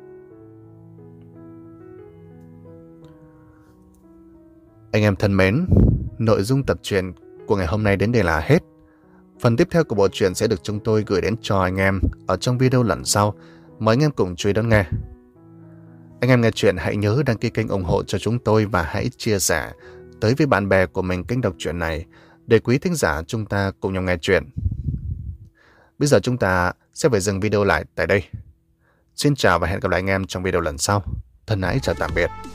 Anh em thân mến, nội dung tập truyện của ngày hôm nay đến đây là hết. Phần tiếp theo của bộ truyện sẽ được chúng tôi gửi đến cho anh em ở trong video lần sau. Mời anh em cùng chú ý đón nghe. Anh em nghe chuyện hãy nhớ đăng ký kênh ủng hộ cho chúng tôi và hãy chia sẻ tới với bạn bè của mình kênh đọc truyện này để quý thính giả chúng ta cùng nhau nghe chuyện. Bây giờ chúng ta sẽ phải dừng video lại tại đây. Xin chào và hẹn gặp lại anh em trong video lần sau. Thân ái chào tạm biệt.